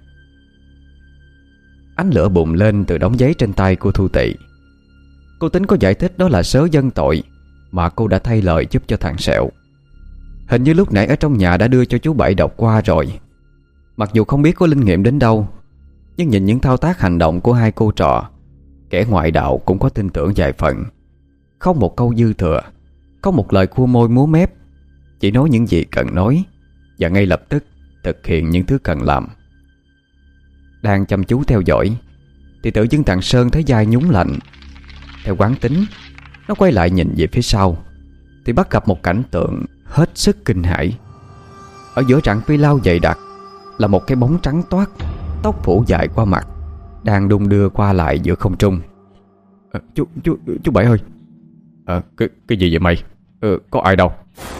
Ánh lửa bùng lên từ đống giấy trên tay của Thu Tị. Cô Tính có giải thích đó là sớ dân tội mà cô đã thay lời giúp cho thằng Sẹo. Hình như lúc nãy ở trong nhà đã đưa cho chú Bảy đọc qua rồi. Mặc dù không biết có linh nghiệm đến đâu, nhưng nhìn những thao tác hành động của hai cô trò, kẻ ngoại đạo cũng có tin tưởng vài phần. Không một câu dư thừa, không một lời khua môi múa mép, chỉ nói những gì cần nói và ngay lập tức thực hiện những thứ cần làm. Đang chăm chú theo dõi thì tự dưng thằng Sơn thấy vai nhún lạnh. Theo quán tính, nó quay lại nhìn về phía sau thì bắt gặp một cảnh tượng hết sức kinh hãi. Ở giữa rặng phi lao dày đặc là một cái bóng trắng toát, tóc phủ dài qua mặt, đang đung đưa qua lại giữa không trung. à, Chú chú chú Bảy ơi. à, cái, cái gì vậy mày? Ừ, có ai đâu?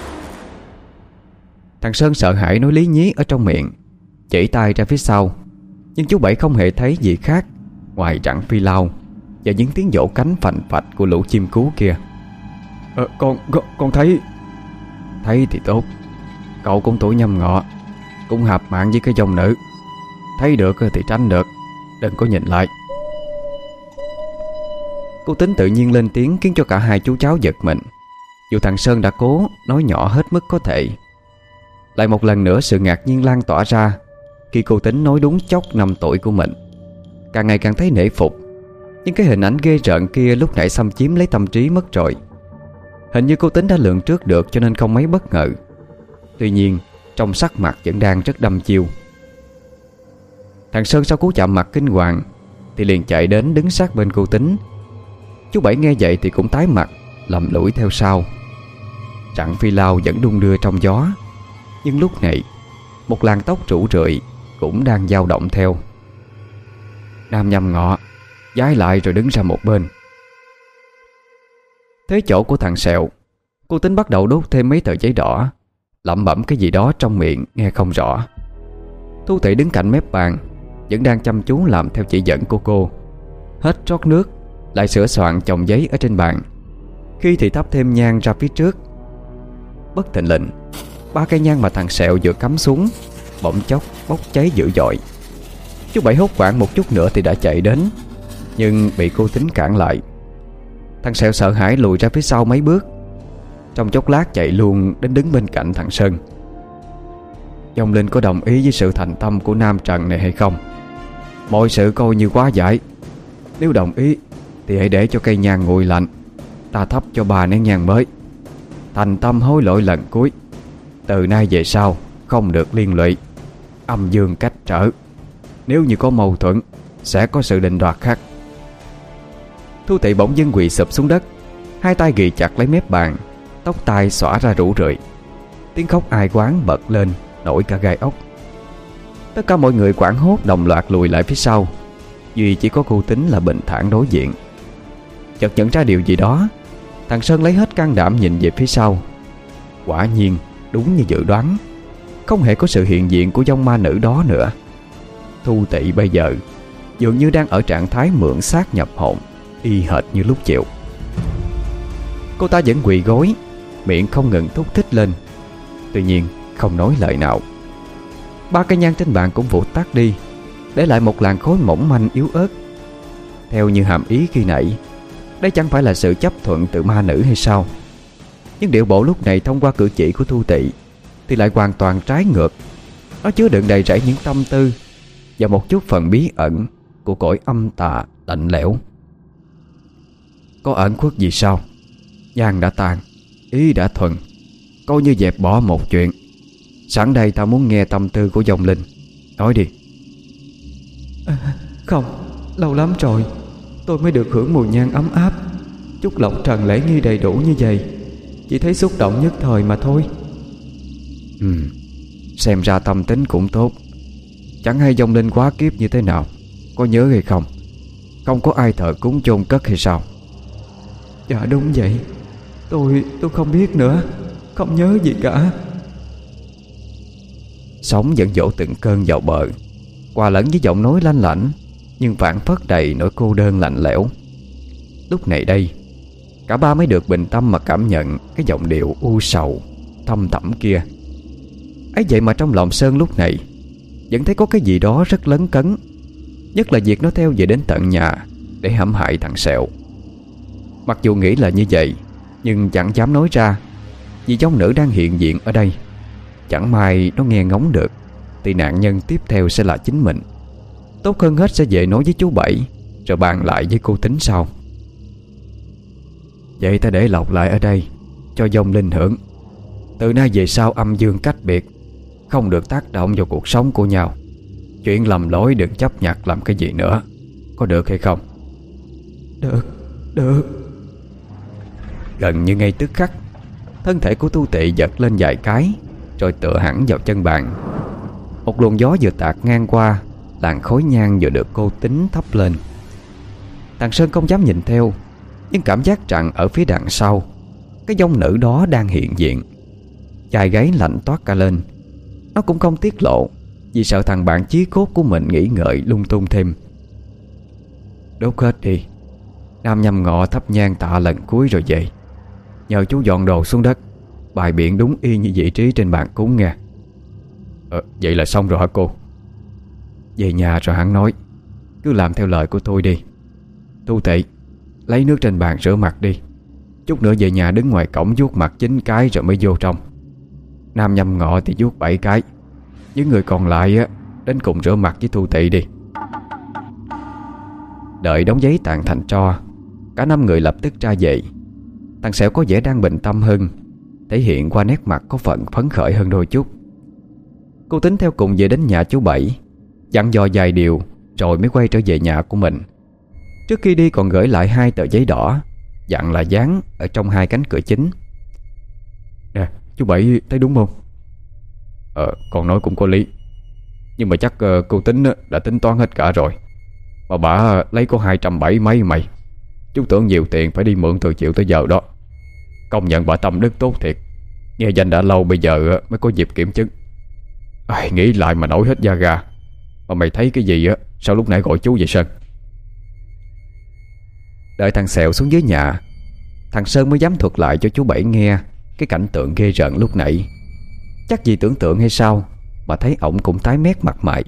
Thằng Sơn sợ hãi nói lý nhí ở trong miệng, chỉ tay ra phía sau. Nhưng chú Bảy không hề thấy gì khác ngoài rặng phi lao và những tiếng vỗ cánh phành phạch của lũ chim cú kia. à, con, con con thấy. Thấy thì tốt. Cậu cũng tuổi Nhâm Ngọ, cũng hợp mạng với cái dòng nữ. Thấy được thì tránh được, đừng có nhìn lại. Cô Tính tự nhiên lên tiếng khiến cho cả hai chú cháu giật mình. Dù thằng Sơn đã cố nói nhỏ hết mức có thể. Lại một lần nữa sự ngạc nhiên lan tỏa ra khi cô Tính nói đúng chốc năm tuổi của mình. Càng ngày càng thấy nể phục. Nhưng cái hình ảnh ghê rợn kia lúc nãy xâm chiếm lấy tâm trí mất rồi. Hình như cô Tính đã lường trước được cho nên không mấy bất ngờ. Tuy nhiên trong sắc mặt vẫn đang rất đăm chiêu. Thằng Sơn sau cú chạm mặt kinh hoàng thì liền chạy đến đứng sát bên cô Tính. Chú Bảy nghe vậy thì cũng tái mặt, lầm lũi theo sau. Rặng phi lao vẫn đung đưa trong gió. Nhưng lúc này một làn tóc rủ rượi cũng đang dao động theo. Nam Nhâm Ngọ vái lại rồi đứng ra một bên. Thế chỗ của thằng Sẹo, cô Tính bắt đầu đốt thêm mấy tờ giấy đỏ, lẩm bẩm cái gì đó trong miệng nghe không rõ. Thu Tị đứng cạnh mép bàn vẫn đang chăm chú làm theo chỉ dẫn của cô. Hết rót nước, lại sửa soạn chồng giấy ở trên bàn. Khi thì thắp thêm nhang ra phía trước. Bất thình lình, ba cây nhang mà thằng Sẹo vừa cắm xuống bỗng chốc bốc cháy dữ dội. Chú Bảy hốt hoảng một chút nữa thì đã chạy đến, nhưng bị cô Tính cản lại. Thằng Sẹo sợ hãi lùi ra phía sau mấy bước. Trong chốc lát chạy luôn đến đứng bên cạnh thằng Sơn. Dòng Linh có đồng ý với sự thành tâm của Nam Trần này hay không? Mọi sự coi như quá giải. Nếu đồng ý thì hãy để cho cây nhang nguội lạnh, ta thắp cho bà nén nhang mới. Thành tâm hối lỗi lần cuối. Từ nay về sau không được liên lụy, âm dương cách trở. Nếu như có mâu thuẫn sẽ có sự định đoạt khác. Thu Tị bỗng dưng quỳ sụp xuống đất, hai tay ghì chặt lấy mép bàn, tóc tai xõa ra rủ rượi. Tiếng khóc ai oán bật lên nổi cả gai ốc. Tất cả mọi người hoảng hốt đồng loạt lùi lại phía sau. Duy chỉ có cô Tính là bình thản đối diện. Chợt nhận ra điều gì đó, Thằng Sơn lấy hết can đảm nhìn về phía sau. Quả nhiên đúng như dự đoán, không hề có sự hiện diện của vong ma nữ đó nữa. Thu Tỵ bây giờ dường như đang ở trạng thái mượn xác nhập hồn, y hệt như lúc chiều. Cô ta vẫn quỳ gối, miệng không ngừng thúc thích lên, tuy nhiên không nói lời nào. Ba cây nhang trên bàn cũng vụt tắt đi, để lại một làn khói mỏng manh yếu ớt. Theo như hàm ý khi nãy, đây chẳng phải là sự chấp thuận từ ma nữ hay sao? Nhưng điệu bộ lúc này thông qua cử chỉ của Thu Tỵ thì lại hoàn toàn trái ngược. Nó chứa đựng đầy rẫy những tâm tư và một chút phần bí ẩn của cõi âm tà lạnh lẽo. Có ẩn khuất gì sao? Nhang đã tàn, ý đã thuần, coi như dẹp bỏ một chuyện. Sẵn đây ta muốn nghe tâm tư của vong linh. Nói đi. À, không, lâu lắm rồi tôi mới được hưởng mùi nhang ấm áp, chút lộc trần lễ nghi đầy đủ như vậy. Chỉ thấy xúc động nhất thời mà thôi. Ừ, xem ra tâm tính cũng tốt. Chẳng hay vong linh quá kiếp như thế nào, có nhớ hay không? Không có ai thờ cúng chôn cất hay sao? Dạ đúng vậy. Tôi tôi không biết nữa, không nhớ gì cả. Sóng vẫn dỗ từng cơn vào bờ, hòa lẫn với giọng nói lanh lảnh, nhưng phản phất đầy nỗi cô đơn lạnh lẽo. Lúc này đây, cả ba mới được bình tâm mà cảm nhận cái giọng điệu u sầu thâm thẳm kia. Ấy vậy mà trong lòng Sơn lúc này vẫn thấy có cái gì đó rất lấn cấn, nhất là việc nó theo về đến tận nhà để hãm hại thằng Sẹo. Mặc dù nghĩ là như vậy, nhưng chẳng dám nói ra, vì vong nữ đang hiện diện ở đây. Chẳng may nó nghe ngóng được thì nạn nhân tiếp theo sẽ là chính mình. Tốt hơn hết sẽ về nói với chú Bảy, rồi bàn lại với cô tính sau. Vậy ta để Lộc lại ở đây cho vong linh hưởng. Từ nay về sau âm dương cách biệt, không được tác động vào cuộc sống của nhau. Chuyện lầm lỗi đừng chấp nhặt làm cái gì nữa. Có được hay không? Được, được. Gần như ngay tức khắc, thân thể của Tu Tỵ giật lên vài cái, rồi tựa hẳn vào chân bàn. Một luồng gió vừa tạt ngang qua, làn khói nhang vừa được cô tính thắp lên. Thằng Sơn không dám nhìn theo, nhưng cảm giác rằng ở phía đằng sau, cái vong nữ đó đang hiện diện. Chai gáy lạnh toát cả lên. Nó cũng không tiết lộ, vì sợ thằng bạn chí cốt của mình nghĩ ngợi lung tung thêm. Đốt hết đi. Nam nhâm ngọ thắp nhang tạ lần cuối rồi về. Nhờ chú dọn đồ xuống đất, bài biện đúng y như vị trí trên bàn cúng nghe. Ờ, vậy là xong rồi hả cô? Về nhà rồi hắn nói. Cứ làm theo lời của tôi đi. Tu Tỵ, lấy nước trên bàn rửa mặt đi. Chút nữa về nhà đứng ngoài cổng vuốt mặt chín cái rồi mới vô trong. Nam nhâm ngọ thì vuốt bảy cái. Những người còn lại á, đến cùng rửa mặt với Tu Tỵ đi. Đợi đóng giấy tàn thành tro, cả năm người lập tức ra về. Thằng Sẹo có vẻ đang bình tâm hơn, thể hiện qua nét mặt có phần phấn khởi hơn đôi chút. Cô tính theo cùng về đến nhà chú Bảy, dặn dò vài điều rồi mới quay trở về nhà của mình. Trước khi đi còn gửi lại hai tờ giấy đỏ, dặn là dán ở trong hai cánh cửa chính. Nè, chú Bảy thấy đúng không? Ờ, con nói cũng có lý. Nhưng mà chắc uh, cô tính uh, đã tính toán hết cả rồi. Mà bà uh, lấy có hai trăm bảy mấy mày. Chú tưởng nhiều tiền phải đi mượn từ chiều tới giờ đó. Công nhận bà tâm đức tốt thiệt. Nghe danh đã lâu bây giờ uh, mới có dịp kiểm chứng. Ai, nghĩ lại mà nổi hết da gà. Mà mày thấy cái gì á, sao lúc nãy gọi chú vậy Sơn? Đợi thằng Sẹo xuống dưới nhà, thằng Sơn mới dám thuật lại cho chú Bảy nghe cái cảnh tượng ghê rợn lúc nãy. Chắc gì tưởng tượng hay sao mà thấy ổng cũng tái mét mặt mày.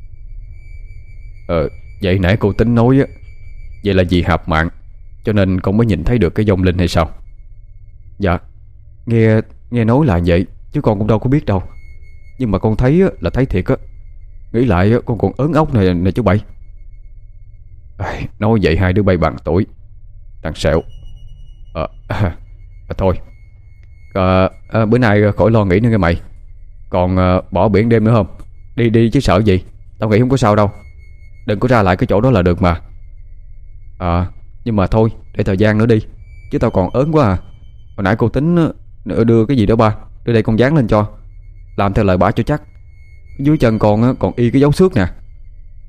Ờ, vậy nãy cô tính nói á, vậy là vì hạp mạng cho nên con mới nhìn thấy được cái vong linh hay sao? Dạ, nghe nghe nói là vậy, chứ con cũng đâu có biết đâu. Nhưng mà con thấy á, là thấy thiệt á. Nghĩ lại á, con còn ớn ốc này nè chú Bảy. À, nói vậy hai đứa bay bằng tuổi. Thằng Sẹo à, à, à, thôi à, à, bữa nay khỏi lo nghĩ nữa nghe mày. Còn à, bỏ biển đêm nữa không? Đi đi chứ sợ gì. Tao nghĩ không có sao đâu. Đừng có ra lại cái chỗ đó là được mà. À, nhưng mà thôi, để thời gian nữa đi, chứ tao còn ớn quá à. Hồi nãy cô tính đưa cái gì đó ba. Đưa đây con dán lên cho. Làm theo lời bả cho chắc. Dưới chân con còn y cái dấu xước nè.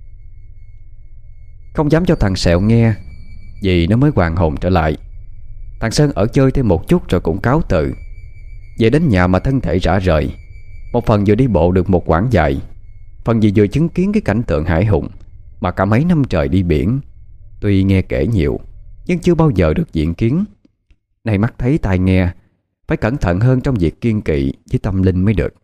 Không dám cho thằng Sẹo nghe, vì nó mới hoàn hồn trở lại. Thằng Sơn ở chơi thêm một chút rồi cũng cáo từ. Về đến nhà mà thân thể rã rời. Một phần vừa đi bộ được một quãng dài, phần vì vừa chứng kiến cái cảnh tượng hải hùng mà cả mấy năm trời đi biển. Tuy nghe kể nhiều nhưng chưa bao giờ được diện kiến. Nay mắt thấy tai nghe, phải cẩn thận hơn trong việc kiêng kỵ với tâm linh mới được.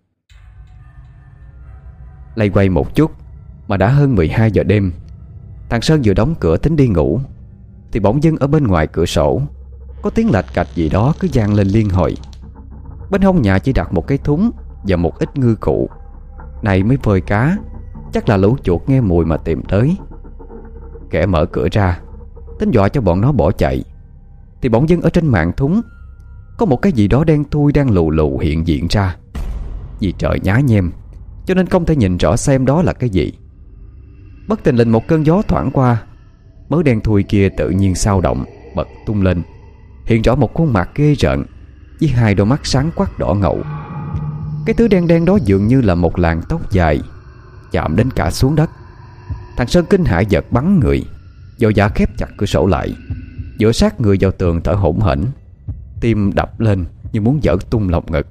Lay quay một chút mà đã hơn mười hai giờ đêm. Thằng Sơn vừa đóng cửa tính đi ngủ thì bỗng dưng ở bên ngoài cửa sổ có tiếng lạch cạch gì đó cứ vang lên liên hồi. Bên hông nhà chỉ đặt một cái thúng và một ít ngư cụ. Này mới phơi cá, chắc là lũ chuột nghe mùi mà tìm tới. Kẻ mở cửa ra tính dọa cho bọn nó bỏ chạy thì bỗng dưng ở trên mạn thúng có một cái gì đó đen thui đang lù lù hiện diện ra. Vì trời nhá nhem cho nên không thể nhìn rõ xem đó là cái gì. Bất tình lình một cơn gió thoảng qua, mớ đen thui kia tự nhiên sao động, bật tung lên, hiện rõ một khuôn mặt ghê rợn với hai đôi mắt sáng quắc đỏ ngầu. Cái thứ đen đen đó dường như là một làn tóc dài chạm đến cả xuống đất. Thằng Sơn kinh hãi giật bắn người, vội vã khép chặt cửa sổ lại, dựa sát người vào tường thở hổn hển, tim đập lên như muốn vỡ tung lồng ngực.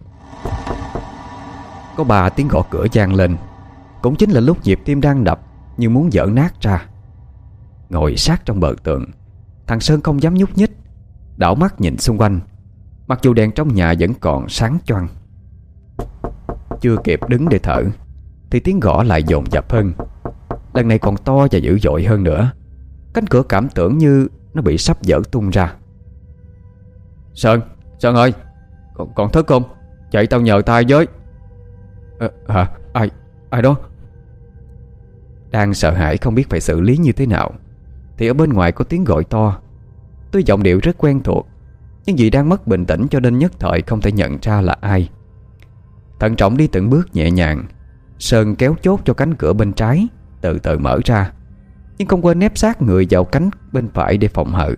Có ba tiếng gõ cửa vang lên, cũng chính là lúc nhịp tim đang đập như muốn vỡ nát ra. Ngồi sát trong bờ tường, thằng Sơn không dám nhúc nhích, đảo mắt nhìn xung quanh. Mặc dù đèn trong nhà vẫn còn sáng choang. Chưa kịp đứng để thở thì tiếng gõ lại dồn dập hơn. Lần này còn to và dữ dội hơn nữa. Cánh cửa cảm tưởng như nó bị sắp vỡ tung ra. Sơn, Sơn ơi, còn, còn thức không? Chạy tao nhờ tay với. à, Hả? Ai? Ai đó? Đang sợ hãi không biết phải xử lý như thế nào thì ở bên ngoài có tiếng gọi to. Tuy giọng điệu rất quen thuộc, nhưng vì đang mất bình tĩnh cho nên nhất thời không thể nhận ra là ai. Thận trọng đi từng bước nhẹ nhàng, Sơn kéo chốt cho cánh cửa bên trái từ từ mở ra, nhưng không quên nép sát người vào cánh bên phải để phòng hờ.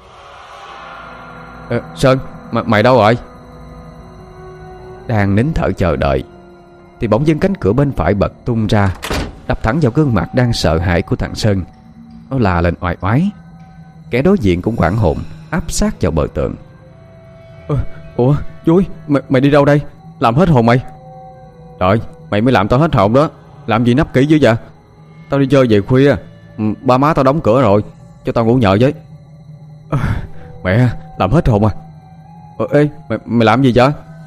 à, Sơn, m- mày đâu rồi? Đang nín thở chờ đợi thì bỗng dưng cánh cửa bên phải bật tung ra, đập thẳng vào gương mặt đang sợ hãi của thằng Sơn. Nó la lên oai oái. Kẻ đối diện cũng hoảng hồn, áp sát vào bờ tường. Ủa, Ủa vui, mày, mày đi đâu đây? Làm hết hồn mày? Trời, mày mới làm tao hết hồn đó. Làm gì nấp kỹ dữ vậy? Tao đi chơi về khuya, ba má tao đóng cửa rồi, cho tao ngủ nhờ với. à, Mẹ, làm hết hồn à? Ờ, ê, mày, mày làm gì vậy?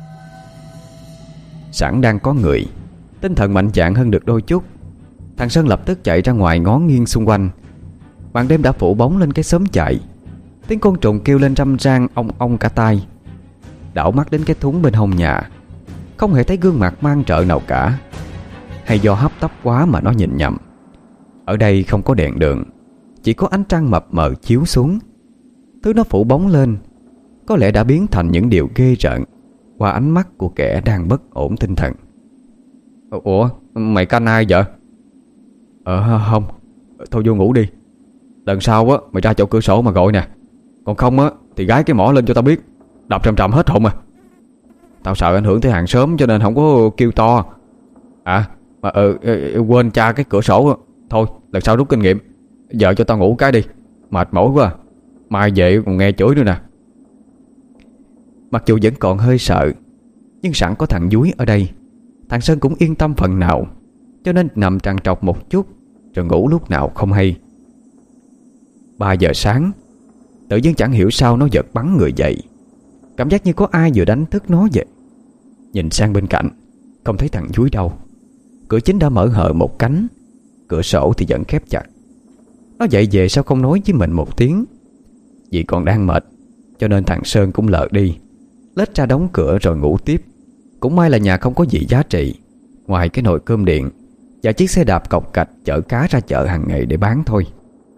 Sẵn đang có người, tinh thần mạnh dạn hơn được đôi chút, thằng Sơn lập tức chạy ra ngoài ngó nghiêng xung quanh. Màn đêm đã phủ bóng lên cái xóm chạy. Tiếng côn trùng kêu lên râm ran ong ong cả tai. Đảo mắt đến cái thúng bên hông nhà, không hề thấy gương mặt mang trợ nào cả. Hay do hấp tấp quá mà nó nhìn nhầm. Ở đây không có đèn đường, chỉ có ánh trăng mập mờ chiếu xuống. Thứ nó phủ bóng lên có lẽ đã biến thành những điều ghê rợn qua ánh mắt của kẻ đang bất ổn tinh thần. Ủa, mày canh ai vậy? Ờ không, thôi vô ngủ đi. Lần sau á mày ra chỗ cửa sổ mà gọi nè. Còn không á thì gái cái mỏ lên cho tao biết, đập trầm trầm hết hồn à. Tao sợ ảnh hưởng tới hàng xóm cho nên không có kêu to. À mà ừ, ừ, quên tra cái cửa sổ á. Thôi lần sau rút kinh nghiệm. Giờ cho tao ngủ cái đi, mệt mỏi quá. Mai về còn nghe chửi nữa nè. Mặc dù vẫn còn hơi sợ, nhưng sẵn có thằng Dúi ở đây, thằng Sơn cũng yên tâm phần nào, cho nên nằm trằn trọc một chút rồi ngủ lúc nào không hay. Ba giờ sáng, tự nhiên chẳng hiểu sao nó giật bắn người dậy. Cảm giác như có ai vừa đánh thức nó vậy. Nhìn sang bên cạnh, không thấy thằng Dúi đâu. Cửa chính đã mở hờ một cánh, cửa sổ thì vẫn khép chặt. Nó dậy về sao không nói với mình một tiếng. Vì còn đang mệt, cho nên thằng Sơn cũng lờ đi, lết ra đóng cửa rồi ngủ tiếp. Cũng may là nhà không có gì giá trị ngoài cái nồi cơm điện và chiếc xe đạp cọc cạch chở cá ra chợ hàng ngày để bán thôi.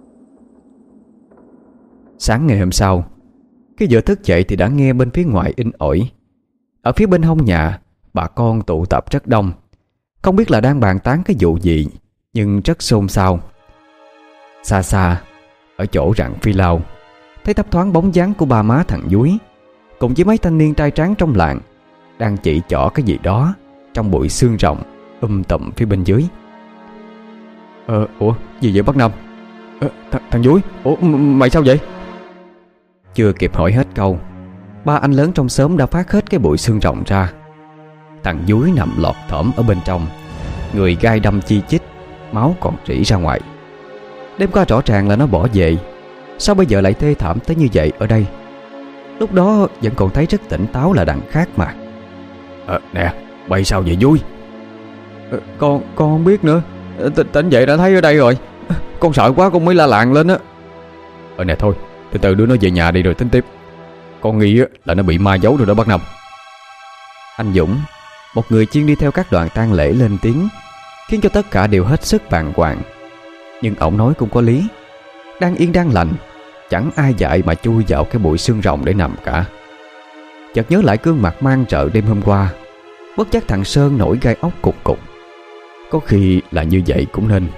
Sáng ngày hôm sau, khi vừa thức dậy thì đã nghe bên phía ngoài in ỏi. Ở phía bên hông nhà, bà con tụ tập rất đông. Không biết là đang bàn tán cái vụ gì, nhưng rất xôn xao. Xa xa, ở chỗ rặng phi lao, thấy thấp thoáng bóng dáng của ba má thằng Dúi cùng với mấy thanh niên trai tráng trong làng đang chỉ trỏ cái gì đó trong bụi xương rồng um tùm phía bên dưới. Ờ, ủa, gì vậy bác Năm? Ờ, th thằng Dúi, ủa, mày sao vậy? Chưa kịp hỏi hết câu, ba anh lớn trong xóm đã phát hết cái bụi xương rồng ra. Thằng Dúi nằm lọt thỏm ở bên trong, người gai đâm chi chít, máu còn rỉ ra ngoài. Đêm qua rõ ràng là nó bỏ về, sao bây giờ lại thê thảm tới như vậy ở đây? Lúc đó vẫn còn thấy rất tỉnh táo là đằng khác mà. Ờ nè, bay sao vậy Dúi? Ờ, con con không biết nữa. T tỉnh dậy đã thấy ở đây rồi. Con sợ quá con mới la làng lên á. Ờ nè thôi, từ từ đưa nó về nhà đi rồi tính tiếp. Con nghĩ là nó bị ma giấu rồi đó bác Năm. Anh Dũng, một người chuyên đi theo các đoàn tang lễ, lên tiếng, khiến cho tất cả đều hết sức bàng hoàng. Nhưng ổng nói cũng có lý. Đang yên đang lành, chẳng ai dại mà chui vào cái bụi xương rồng để nằm cả. Chợt nhớ lại gương mặt mang trợ đêm hôm qua, bất giác thằng Sơn nổi gai ốc cục cục. Có khi là như vậy cũng nên.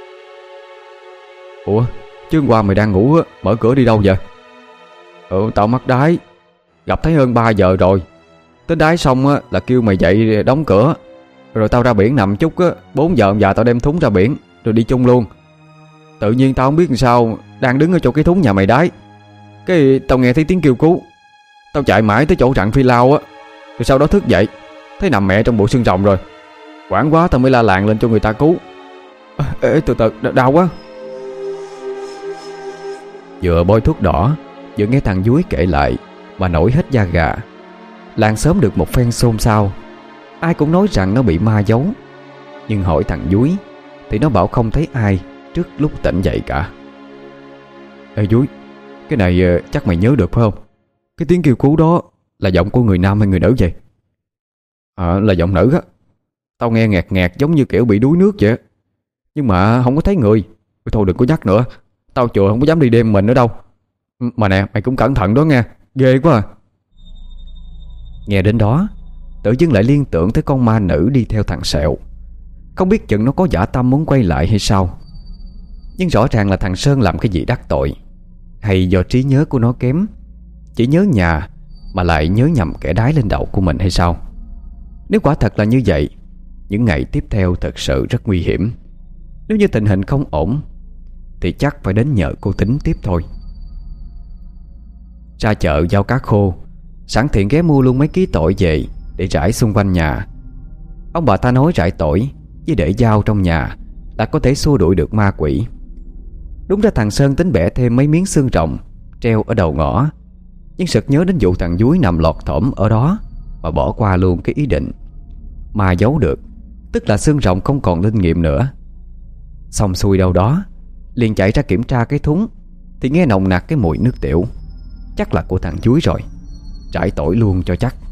Ủa, chứ hôm qua mày đang ngủ mở cửa đi đâu vậy? Ừ, tao mắc đái. Gặp thấy hơn ba giờ rồi. Tới đái xong là kêu mày dậy đóng cửa. Rồi tao ra biển nằm chút, bốn giờ giờ tao đem thúng ra biển rồi đi chung luôn. Tự nhiên tao không biết làm sao, đang đứng ở chỗ cái thúng nhà mày đái, cái tao nghe thấy tiếng kêu cứu. Tao chạy mãi tới chỗ rặng phi lao á, rồi sau đó thức dậy thấy nằm mẹ trong bụi xương rồng rồi. Hoảng quá tao mới la làng lên cho người ta cứu. à, Ê từ từ, đau quá. Vừa bôi thuốc đỏ, vừa nghe thằng Dúi kể lại mà nổi hết da gà. Làng xóm được một phen xôn xao, ai cũng nói rằng nó bị ma giấu. Nhưng hỏi thằng Dúi thì nó bảo không thấy ai trước lúc tỉnh dậy cả. Ê Dúi, cái này chắc mày nhớ được phải không? Cái tiếng kêu cứu đó là giọng của người nam hay người nữ vậy? À, là giọng nữ á. Tao nghe nghẹt nghẹt giống như kiểu bị đuối nước vậy, nhưng mà không có thấy người. Thôi đừng có nhắc nữa, tao chừa không có dám đi đêm mình nữa đâu. Mà nè, mày cũng cẩn thận đó nghe, ghê quá à. Nghe đến đó, tự dưng lại liên tưởng tới con ma nữ đi theo thằng Sẹo. Không biết chừng nó có dã tâm muốn quay lại hay sao. Nhưng rõ ràng là thằng Sơn làm cái gì đắc tội, hay do trí nhớ của nó kém, chỉ nhớ nhà mà lại nhớ nhầm kẻ đái lên đầu của mình hay sao? Nếu quả thật là như vậy, những ngày tiếp theo thật sự rất nguy hiểm. Nếu như tình hình không ổn thì chắc phải đến nhờ cô Tính tiếp thôi. Ra chợ giao cá khô, sẵn tiện ghé mua luôn mấy ký tỏi về để rải xung quanh nhà. Ông bà ta nói rải tỏi với để dao trong nhà là có thể xua đuổi được ma quỷ. Đúng ra thằng Sơn tính bẻ thêm mấy miếng xương rồng treo ở đầu ngõ, nhưng sực nhớ đến vụ thằng Dúi nằm lọt thỏm ở đó mà bỏ qua luôn cái ý định. Ma giấu được, tức là xương rồng không còn linh nghiệm nữa. Xong xuôi đâu đó, liền chạy ra kiểm tra cái thúng thì nghe nồng nặc cái mùi nước tiểu. Chắc là của thằng Dúi rồi, trải tỏi luôn cho chắc.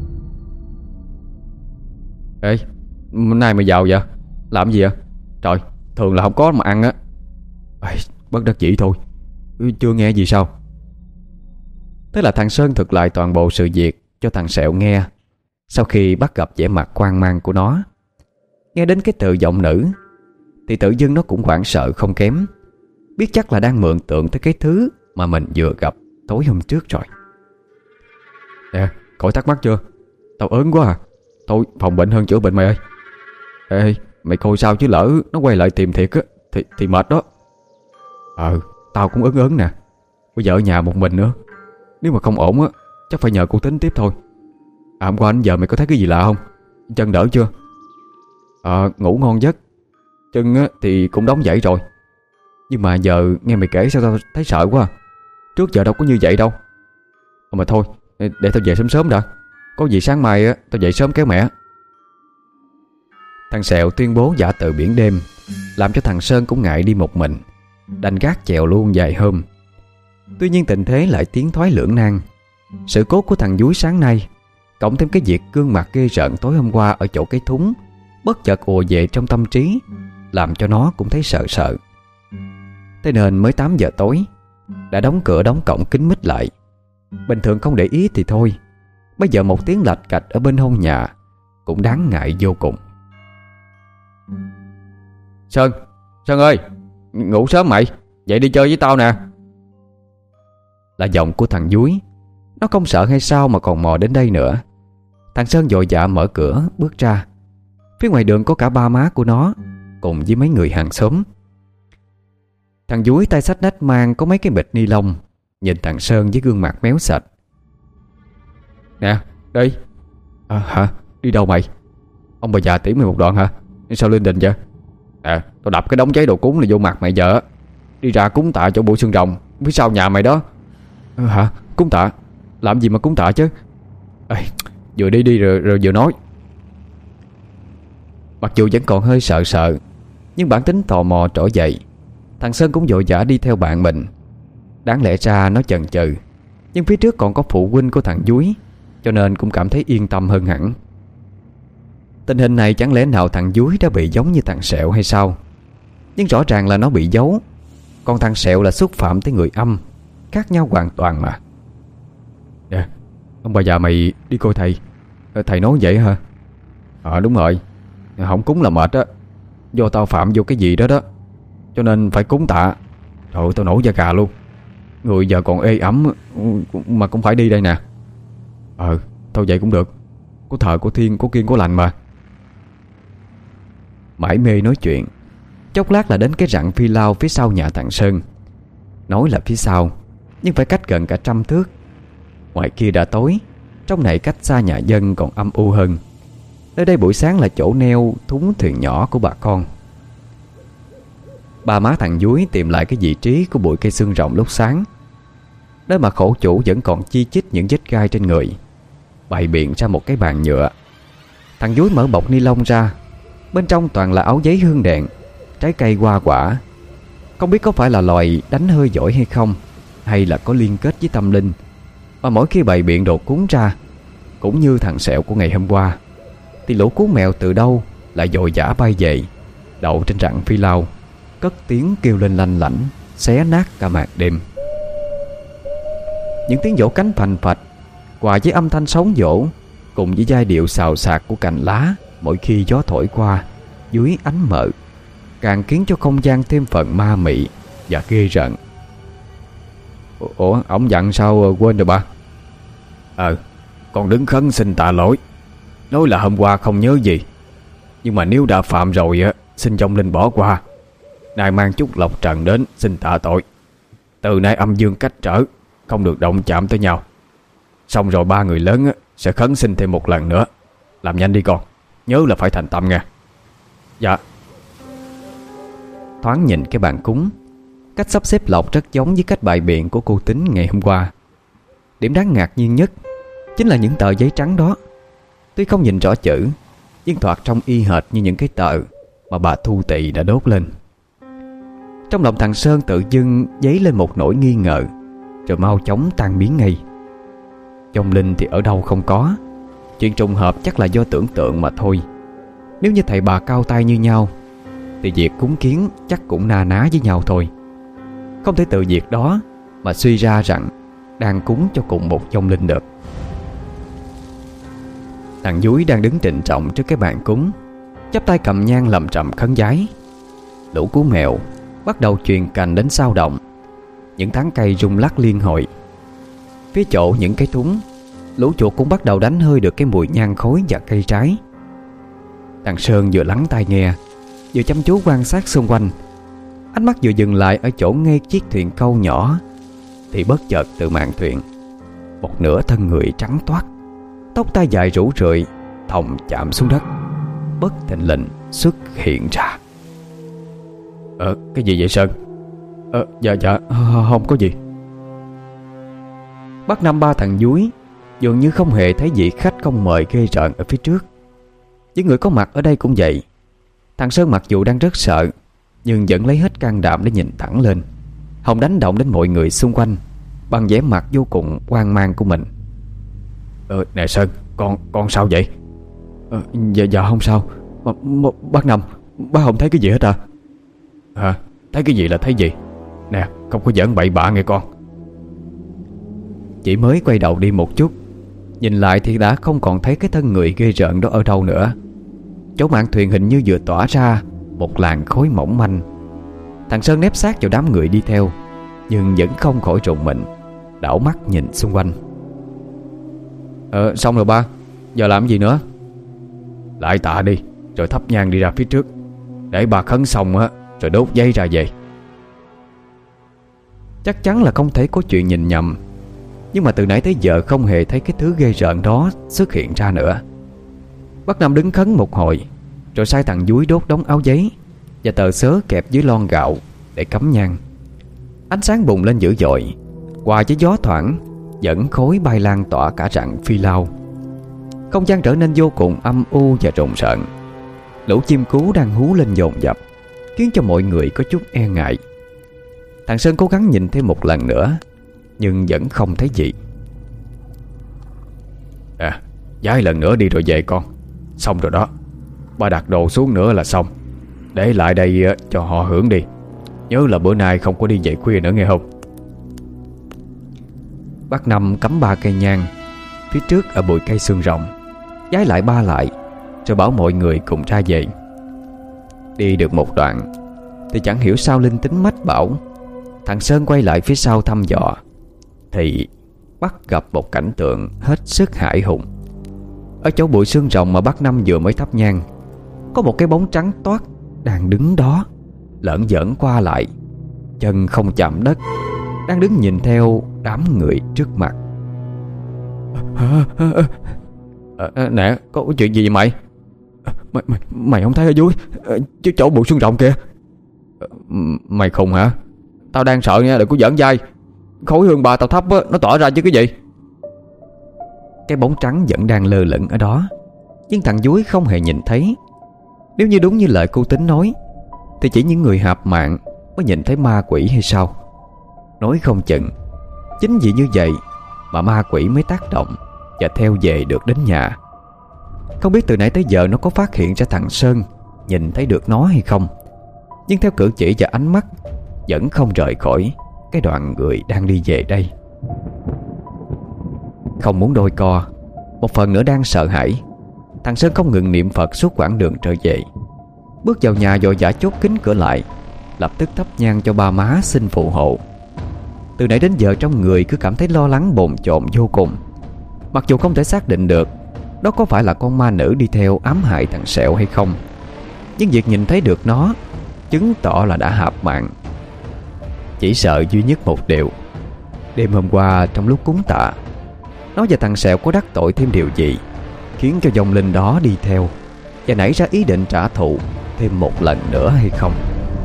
Ê, nay mày vào vậy? Làm gì vậy? Trời, thường là không có mà ăn á. Ê, bất đắc dĩ thôi, chưa nghe gì sao? Thế là thằng Sơn thuật lại toàn bộ sự việc cho thằng Sẹo nghe. Sau khi bắt gặp vẻ mặt hoang mang của nó, nghe đến cái từ giọng nữ thì tự dưng nó cũng hoảng sợ không kém. Biết chắc là đang mượn tượng tới cái thứ mà mình vừa gặp tối hôm trước rồi. Nè, khỏi thắc mắc chưa? Tao ớn quá à. Thôi phòng bệnh hơn chữa bệnh mày ơi. Ê, mày coi sao chứ lỡ nó quay lại tìm thiệt á Thì, thì mệt đó. Ờ, tao cũng ớn ớn nè. Bây giờ ở nhà một mình nữa, nếu mà không ổn á chắc phải nhờ cô Tính tiếp thôi. À, hôm qua anh giờ mày có thấy cái gì lạ không? Chân đỡ chưa? Ờ, ngủ ngon giấc. Chân á thì cũng đóng dậy rồi. Nhưng mà giờ nghe mày kể sao tao thấy sợ quá à. Trước giờ đâu có như vậy đâu. Mà thôi, để tao về sớm sớm đã. Có gì sáng mai á tao dậy sớm kéo mẹ. Thằng Sẹo tuyên bố giả tự biển đêm, làm cho thằng Sơn cũng ngại đi một mình, đành gác chèo luôn vài hôm. Tuy nhiên tình thế lại tiến thoái lưỡng nan. Sự cố của thằng Dúi sáng nay, cộng thêm cái việc gương mặt ghê rợn tối hôm qua ở chỗ cái thúng bất chợt ùa về trong tâm trí, làm cho nó cũng thấy sợ sợ. Thế nên mới tám giờ tối đã đóng cửa đóng cổng kín mít lại. Bình thường không để ý thì thôi, bây giờ một tiếng lạch cạch ở bên hông nhà cũng đáng ngại vô cùng. Sơn, Sơn ơi, ngủ sớm mày, dậy đi chơi với tao nè. Là giọng của thằng Dúi. Nó không sợ hay sao mà còn mò đến đây nữa. Thằng Sơn vội vã mở cửa bước ra. Phía ngoài đường có cả ba má của nó cùng với mấy người hàng xóm. Thằng Dúi tay xách nách mang có mấy cái bịch ni lông, nhìn thằng Sơn với gương mặt méo sạch. Nè, đi. À, hả? Đi đâu mày? Ông bà già tiễn mày một đoạn hả? Sao lên đình vậy? À, tao đập cái đống cháy đồ cúng này vô mặt mày vợ. Đi ra cúng tạ chỗ bộ xương rồng phía sau nhà mày đó. À, hả? Cúng tạ? Làm gì mà cúng tạ chứ? À, vừa đi đi rồi, rồi vừa nói. Mặc dù vẫn còn hơi sợ sợ, nhưng bản tính tò mò trỗi dậy. Thằng Sơn cũng vội vã đi theo bạn mình. Đáng lẽ ra nó chần chừ, nhưng phía trước còn có phụ huynh của thằng Dúi, cho nên cũng cảm thấy yên tâm hơn hẳn. Tình hình này chẳng lẽ nào thằng Dúi đã bị giống như thằng Sẹo hay sao? Nhưng rõ ràng là nó bị giấu, còn thằng Sẹo là xúc phạm tới người âm, khác nhau hoàn toàn mà. Nè, ông bà già mày đi coi thầy. Thầy nói vậy hả? Ờ đúng rồi, không cúng là mệt á. Do tao phạm vô cái gì đó đó, cho nên phải cúng tạ. Trời ơi, tao nổi da gà luôn. Người giờ còn ê ẩm mà cũng phải đi đây nè. Ờ, thôi vậy cũng được. Có thờ, có thiên, có kiêng, có lành mà. Mãi mê nói chuyện, chốc lát là đến cái rặng phi lao phía sau nhà thằng Sơn. Nói là phía sau, nhưng phải cách gần cả trăm thước. Ngoài kia đã tối, trong này cách xa nhà dân còn âm u hơn. Nơi đây buổi sáng là chỗ neo thúng thuyền nhỏ của bà con. Ba má thằng Dúi tìm lại cái vị trí của bụi cây xương rồng lúc sáng. Nơi mà khổ chủ vẫn còn chi chít những vết gai trên người, bày biện ra một cái bàn nhựa. Thằng Dúi mở bọc ni lông ra, bên trong toàn là áo giấy hương đèn, trái cây hoa quả. Không biết có phải là loài đánh hơi giỏi hay không, hay là có liên kết với tâm linh, mà mỗi khi bày biện đồ cúng ra, cũng như thằng Sẹo của ngày hôm qua, thì lũ cú mèo từ đâu lại dội dã bay về, đậu trên rặng phi lao, cất tiếng kêu lên lanh lảnh, xé nát cả màn đêm. Những tiếng vỗ cánh phành phạch hòa với âm thanh sóng vỗ, cùng với giai điệu xào xạc của cành lá mỗi khi gió thổi qua dưới ánh mờ, càng khiến cho không gian thêm phần ma mị và ghê rợn. Ủa, ổng dặn sao quên rồi ba? Ờ, con đứng khấn xin tạ lỗi, nói là hôm qua không nhớ gì, nhưng mà nếu đã phạm rồi á, xin vong linh bỏ qua. Nay mang chút lộc trần đến xin tạ tội. Từ nay âm dương cách trở, không được động chạm tới nhau. Xong rồi ba người lớn á, sẽ khấn xin thêm một lần nữa. Làm nhanh đi con, nhớ là phải thành tâm nha. Dạ. Thoáng nhìn cái bàn cúng, cách sắp xếp lộc rất giống với cách bày biện của cô Tính ngày hôm qua. Điểm đáng ngạc nhiên nhất chính là những tờ giấy trắng đó. Tuy không nhìn rõ chữ, nhưng thoạt trông y hệt như những cái tờ mà bà Thu Tỵ đã đốt lên. Trong lòng thằng Sơn tự dưng dấy lên một nỗi nghi ngờ, rồi mau chóng tan biến ngay. Vong linh thì ở đâu không có, chuyện trùng hợp chắc là do tưởng tượng mà thôi. Nếu như thầy bà cao tay như nhau, thì việc cúng kiến chắc cũng na ná với nhau thôi. Không thể từ việc đó mà suy ra rằng đang cúng cho cùng một vong linh được. Thằng Dúi đang đứng trịnh trọng trước cái bàn cúng, chắp tay cầm nhang lầm trầm khấn vái. Lũ cú mèo bắt đầu truyền cành đến sao động, những tán cây rung lắc liên hồi. Phía chỗ những cái thúng, lũ chuột cũng bắt đầu đánh hơi được cái mùi nhang khói và cây trái. Thằng Sơn vừa lắng tai nghe, vừa chăm chú quan sát xung quanh. Ánh mắt vừa dừng lại ở chỗ ngay chiếc thuyền câu nhỏ, thì bất chợt từ mạn thuyền, một nửa thân người trắng toát, tóc tai dài rủ rượi, thòng chạm xuống đất, bất thình lình xuất hiện ra. Ờ, cái gì vậy Sơn? Ờ, dạ dạ, không có gì. Bác Năm ba thằng Dúi dường như không hề thấy vị khách không mời ghê rợn ở phía trước. Những người có mặt ở đây cũng vậy. Thằng Sơn mặc dù đang rất sợ, nhưng vẫn lấy hết can đảm để nhìn thẳng lên, không đánh động đến mọi người xung quanh bằng vẻ mặt vô cùng hoang mang của mình. Ờ, nè Sơn, con con sao vậy? Ờ, dạ dạ không sao. B bác Năm, bác không thấy cái gì hết à? Hả? Thấy cái gì là thấy gì? Nè, không có giỡn bậy bạ nghe con. Chỉ mới quay đầu đi một chút, nhìn lại thì đã không còn thấy cái thân người ghê rợn đó ở đâu nữa. Chỗ mạn thuyền hình như vừa tỏa ra một làn khói mỏng manh. Thằng Sơn nép sát vào đám người đi theo, nhưng vẫn không khỏi rùng mình, đảo mắt nhìn xung quanh. Ờ, xong rồi ba, giờ làm gì nữa? Lại tạ đi, rồi thắp nhang đi ra phía trước, để bà khấn xong á, rồi đốt giấy ra về. chắc chắn là không thể có chuyện nhìn nhầm. Nhưng mà từ nãy tới giờ không hề thấy cái thứ ghê rợn đó xuất hiện ra nữa. Bác Năm đứng khấn một hồi, rồi sai thằng Dúi đốt đống áo giấy và tờ xớ kẹp dưới lon gạo để cắm nhang. Ánh sáng bùng lên dữ dội, hòa với gió thoảng dẫn khói bay lan tỏa cả rặng phi lao. Không gian trở nên vô cùng âm u và rùng rợn. Lũ chim cú đang hú lên dồn dập, khiến cho mọi người có chút e ngại. Thằng Sơn cố gắng nhìn thêm một lần nữa, nhưng vẫn không thấy gì. À, vái lần nữa đi rồi về con. Xong rồi đó, ba đặt đồ xuống nữa là xong. Để lại đây cho họ hưởng đi. Nhớ là bữa nay không có đi về khuya nữa nghe không? Bác Năm cắm ba cây nhang phía trước ở bụi cây xương rồng, vái lại ba lại, rồi bảo mọi người cùng ra về. Đi được một đoạn thì chẳng hiểu sao linh tính mách bảo thằng Sơn quay lại phía sau thăm dò, thì bắt gặp một cảnh tượng hết sức hãi hùng. Ở chỗ bụi xương rồng mà bác Năm vừa mới thắp nhang, có một cái bóng trắng toát đang đứng đó, lởn vởn qua lại, chân không chạm đất, đang đứng nhìn theo đám người trước mặt. à, à, à, à, Nè, có chuyện gì vậy mày? À, mày, mày Mày không thấy ở dưới à, chứ chỗ bụi xương rồng kìa. À, mày khùng hả? Tao đang sợ nha, đừng có giỡn dai. Khối hương bà tao thắp á, nó tỏa ra chứ cái gì. Cái bóng trắng vẫn đang lơ lửng ở đó, nhưng thằng Dúi không hề nhìn thấy. Nếu như đúng như lời cô Tính nói, thì chỉ những người hạp mạng mới nhìn thấy ma quỷ hay sao? Nói không chừng chính vì như vậy mà ma quỷ mới tác động và theo về được đến nhà. Không biết từ nãy tới giờ nó có phát hiện ra thằng Sơn nhìn thấy được nó hay không, nhưng theo cử chỉ và ánh mắt vẫn không rời khỏi cái đoàn người đang đi về đây. Không muốn đôi co, một phần nữa đang sợ hãi, thằng Sơn không ngừng niệm Phật suốt quãng đường trở về. Bước vào nhà vội vã chốt kín cửa lại, lập tức thắp nhang cho ba má xin phù hộ. Từ nãy đến giờ trong người cứ cảm thấy lo lắng bồn chồn vô cùng. Mặc dù không thể xác định được đó có phải là con ma nữ đi theo ám hại thằng Sẹo hay không, nhưng việc nhìn thấy được nó chứng tỏ là đã hạp mạng. Chỉ sợ duy nhất một điều, đêm hôm qua trong lúc cúng tạ, nó và thằng Sẹo có đắc tội thêm điều gì khiến cho vong linh đó đi theo và nảy ra ý định trả thù thêm một lần nữa hay không.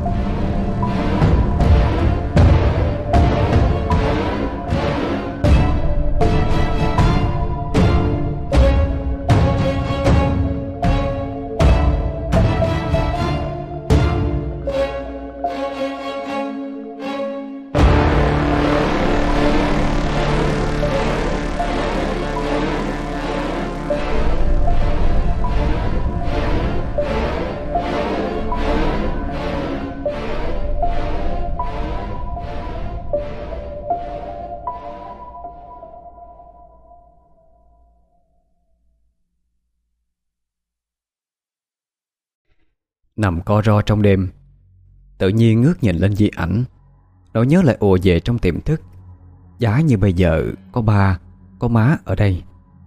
Nằm co ro trong đêm, tự nhiên ngước nhìn lên di ảnh, nỗi nhớ lại ùa về trong tiềm thức. Giá như bây giờ có ba, có má ở đây.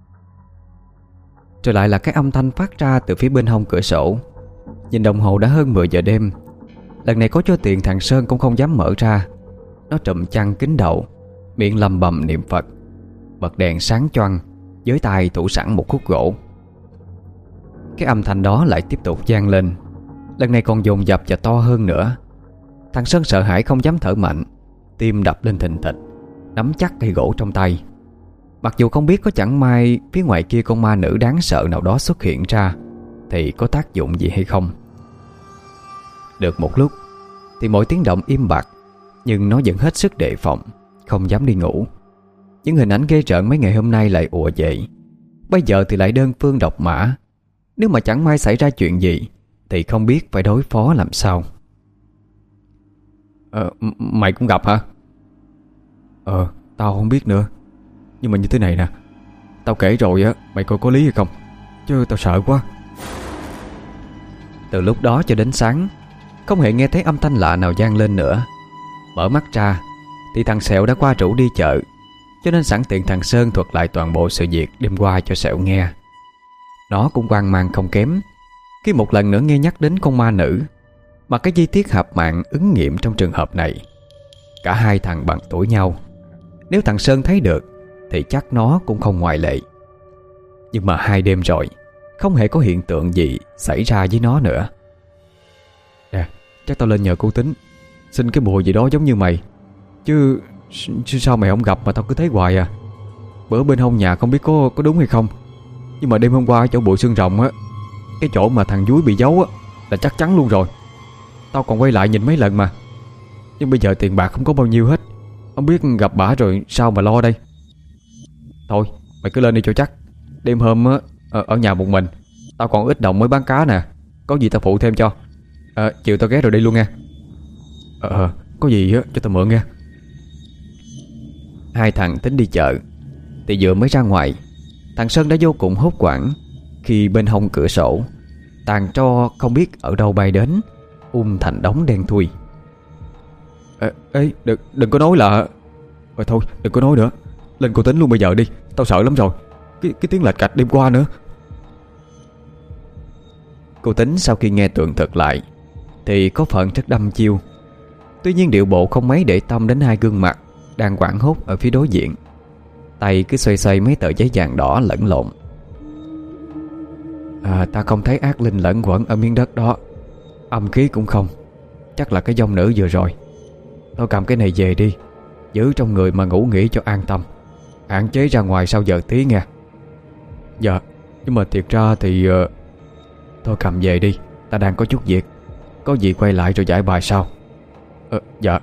Rồi lại là cái âm thanh phát ra từ phía bên hông cửa sổ. Nhìn đồng hồ đã hơn mười giờ đêm. Lần này có cho tiền thằng Sơn cũng không dám mở ra. Nó trùm chăn kín đầu, miệng lầm bầm niệm Phật, bật đèn sáng choang, với tay thủ sẵn một khúc gỗ. Cái âm thanh đó lại tiếp tục vang lên, lần này còn dồn dập và to hơn nữa. Thằng Sơn sợ hãi không dám thở mạnh, tim đập lên thình thịch, nắm chắc cây gỗ trong tay. Mặc dù không biết có chẳng may phía ngoài kia con ma nữ đáng sợ nào đó xuất hiện ra thì có tác dụng gì hay không. Được một lúc thì mọi tiếng động im bặt, nhưng nó vẫn hết sức đề phòng, không dám đi ngủ. Những hình ảnh ghê rợn mấy ngày hôm nay lại ùa về. Bây giờ thì lại đơn phương độc mã. Nếu mà chẳng may xảy ra chuyện gì thì không biết phải đối phó làm sao. Ờ, mày cũng gặp hả? Ờ, tao không biết nữa. Nhưng mà như thế này nè, tao kể rồi á, mày coi có lý hay không, chứ tao sợ quá. Từ lúc đó cho đến sáng, không hề nghe thấy âm thanh lạ nào vang lên nữa. Mở mắt ra thì thằng Sẹo đã qua rủ đi chợ, cho nên sẵn tiện thằng Sơn thuật lại toàn bộ sự việc đêm qua cho Sẹo nghe. Nó cũng hoang mang không kém khi một lần nữa nghe nhắc đến con ma nữ, mà cái chi tiết hạp mạng ứng nghiệm trong trường hợp này. Cả hai thằng bằng tuổi nhau, nếu thằng Sơn thấy được thì chắc nó cũng không ngoại lệ. Nhưng mà hai đêm rồi không hề có hiện tượng gì xảy ra với nó nữa. Nè, chắc tao lên nhờ cô Tính xin cái bùa gì đó giống như mày. Chứ, chứ sao mày không gặp mà tao cứ thấy hoài à. Bữa bên hông nhà không biết có có đúng hay không, nhưng mà đêm hôm qua ở chỗ bụi xương rồng á, cái chỗ mà thằng Dúi bị giấu á, là chắc chắn luôn rồi. Tao còn quay lại nhìn mấy lần mà. Nhưng bây giờ tiền bạc không có bao nhiêu hết, không biết gặp bả rồi sao mà lo đây. Thôi mày cứ lên đi cho chắc. Đêm hôm á, ở, ở nhà một mình, tao còn ít đồng mới bán cá nè, có gì tao phụ thêm cho. À, chiều tao ghé rồi đi luôn nha. Ờ có gì á cho tao mượn nha. Hai thằng tính đi chợ thì vừa mới ra ngoài, thằng Sơn đã vô cùng hốt hoảng khi bên hông cửa sổ tàn tro không biết ở đâu bay đến, um thành đống đen thui. Ê, ê đừng, đừng có nói là... Rồi thôi đừng có nói nữa, lên cô Tính luôn bây giờ đi, tao sợ lắm rồi. Cái, cái tiếng lạch cạch đêm qua nữa. Cô Tính sau khi nghe tường thuật lại thì có phần rất đăm chiêu. Tuy nhiên điệu bộ không mấy để tâm đến hai gương mặt đang hoảng hốt ở phía đối diện. Tay cứ xoay xoay mấy tờ giấy vàng đỏ lẫn lộn. À, ta không thấy ác linh lẫn quẩn ở miếng đất đó, âm khí cũng không. Chắc là cái dông nữ vừa rồi. Thôi cầm cái này về đi, giữ trong người mà ngủ nghỉ cho an tâm, hạn chế ra ngoài sau giờ tí nha. Dạ, nhưng mà thiệt ra thì uh... thôi cầm về đi, ta đang có chút việc, có gì quay lại rồi giải bài sau. Ờ, dạ.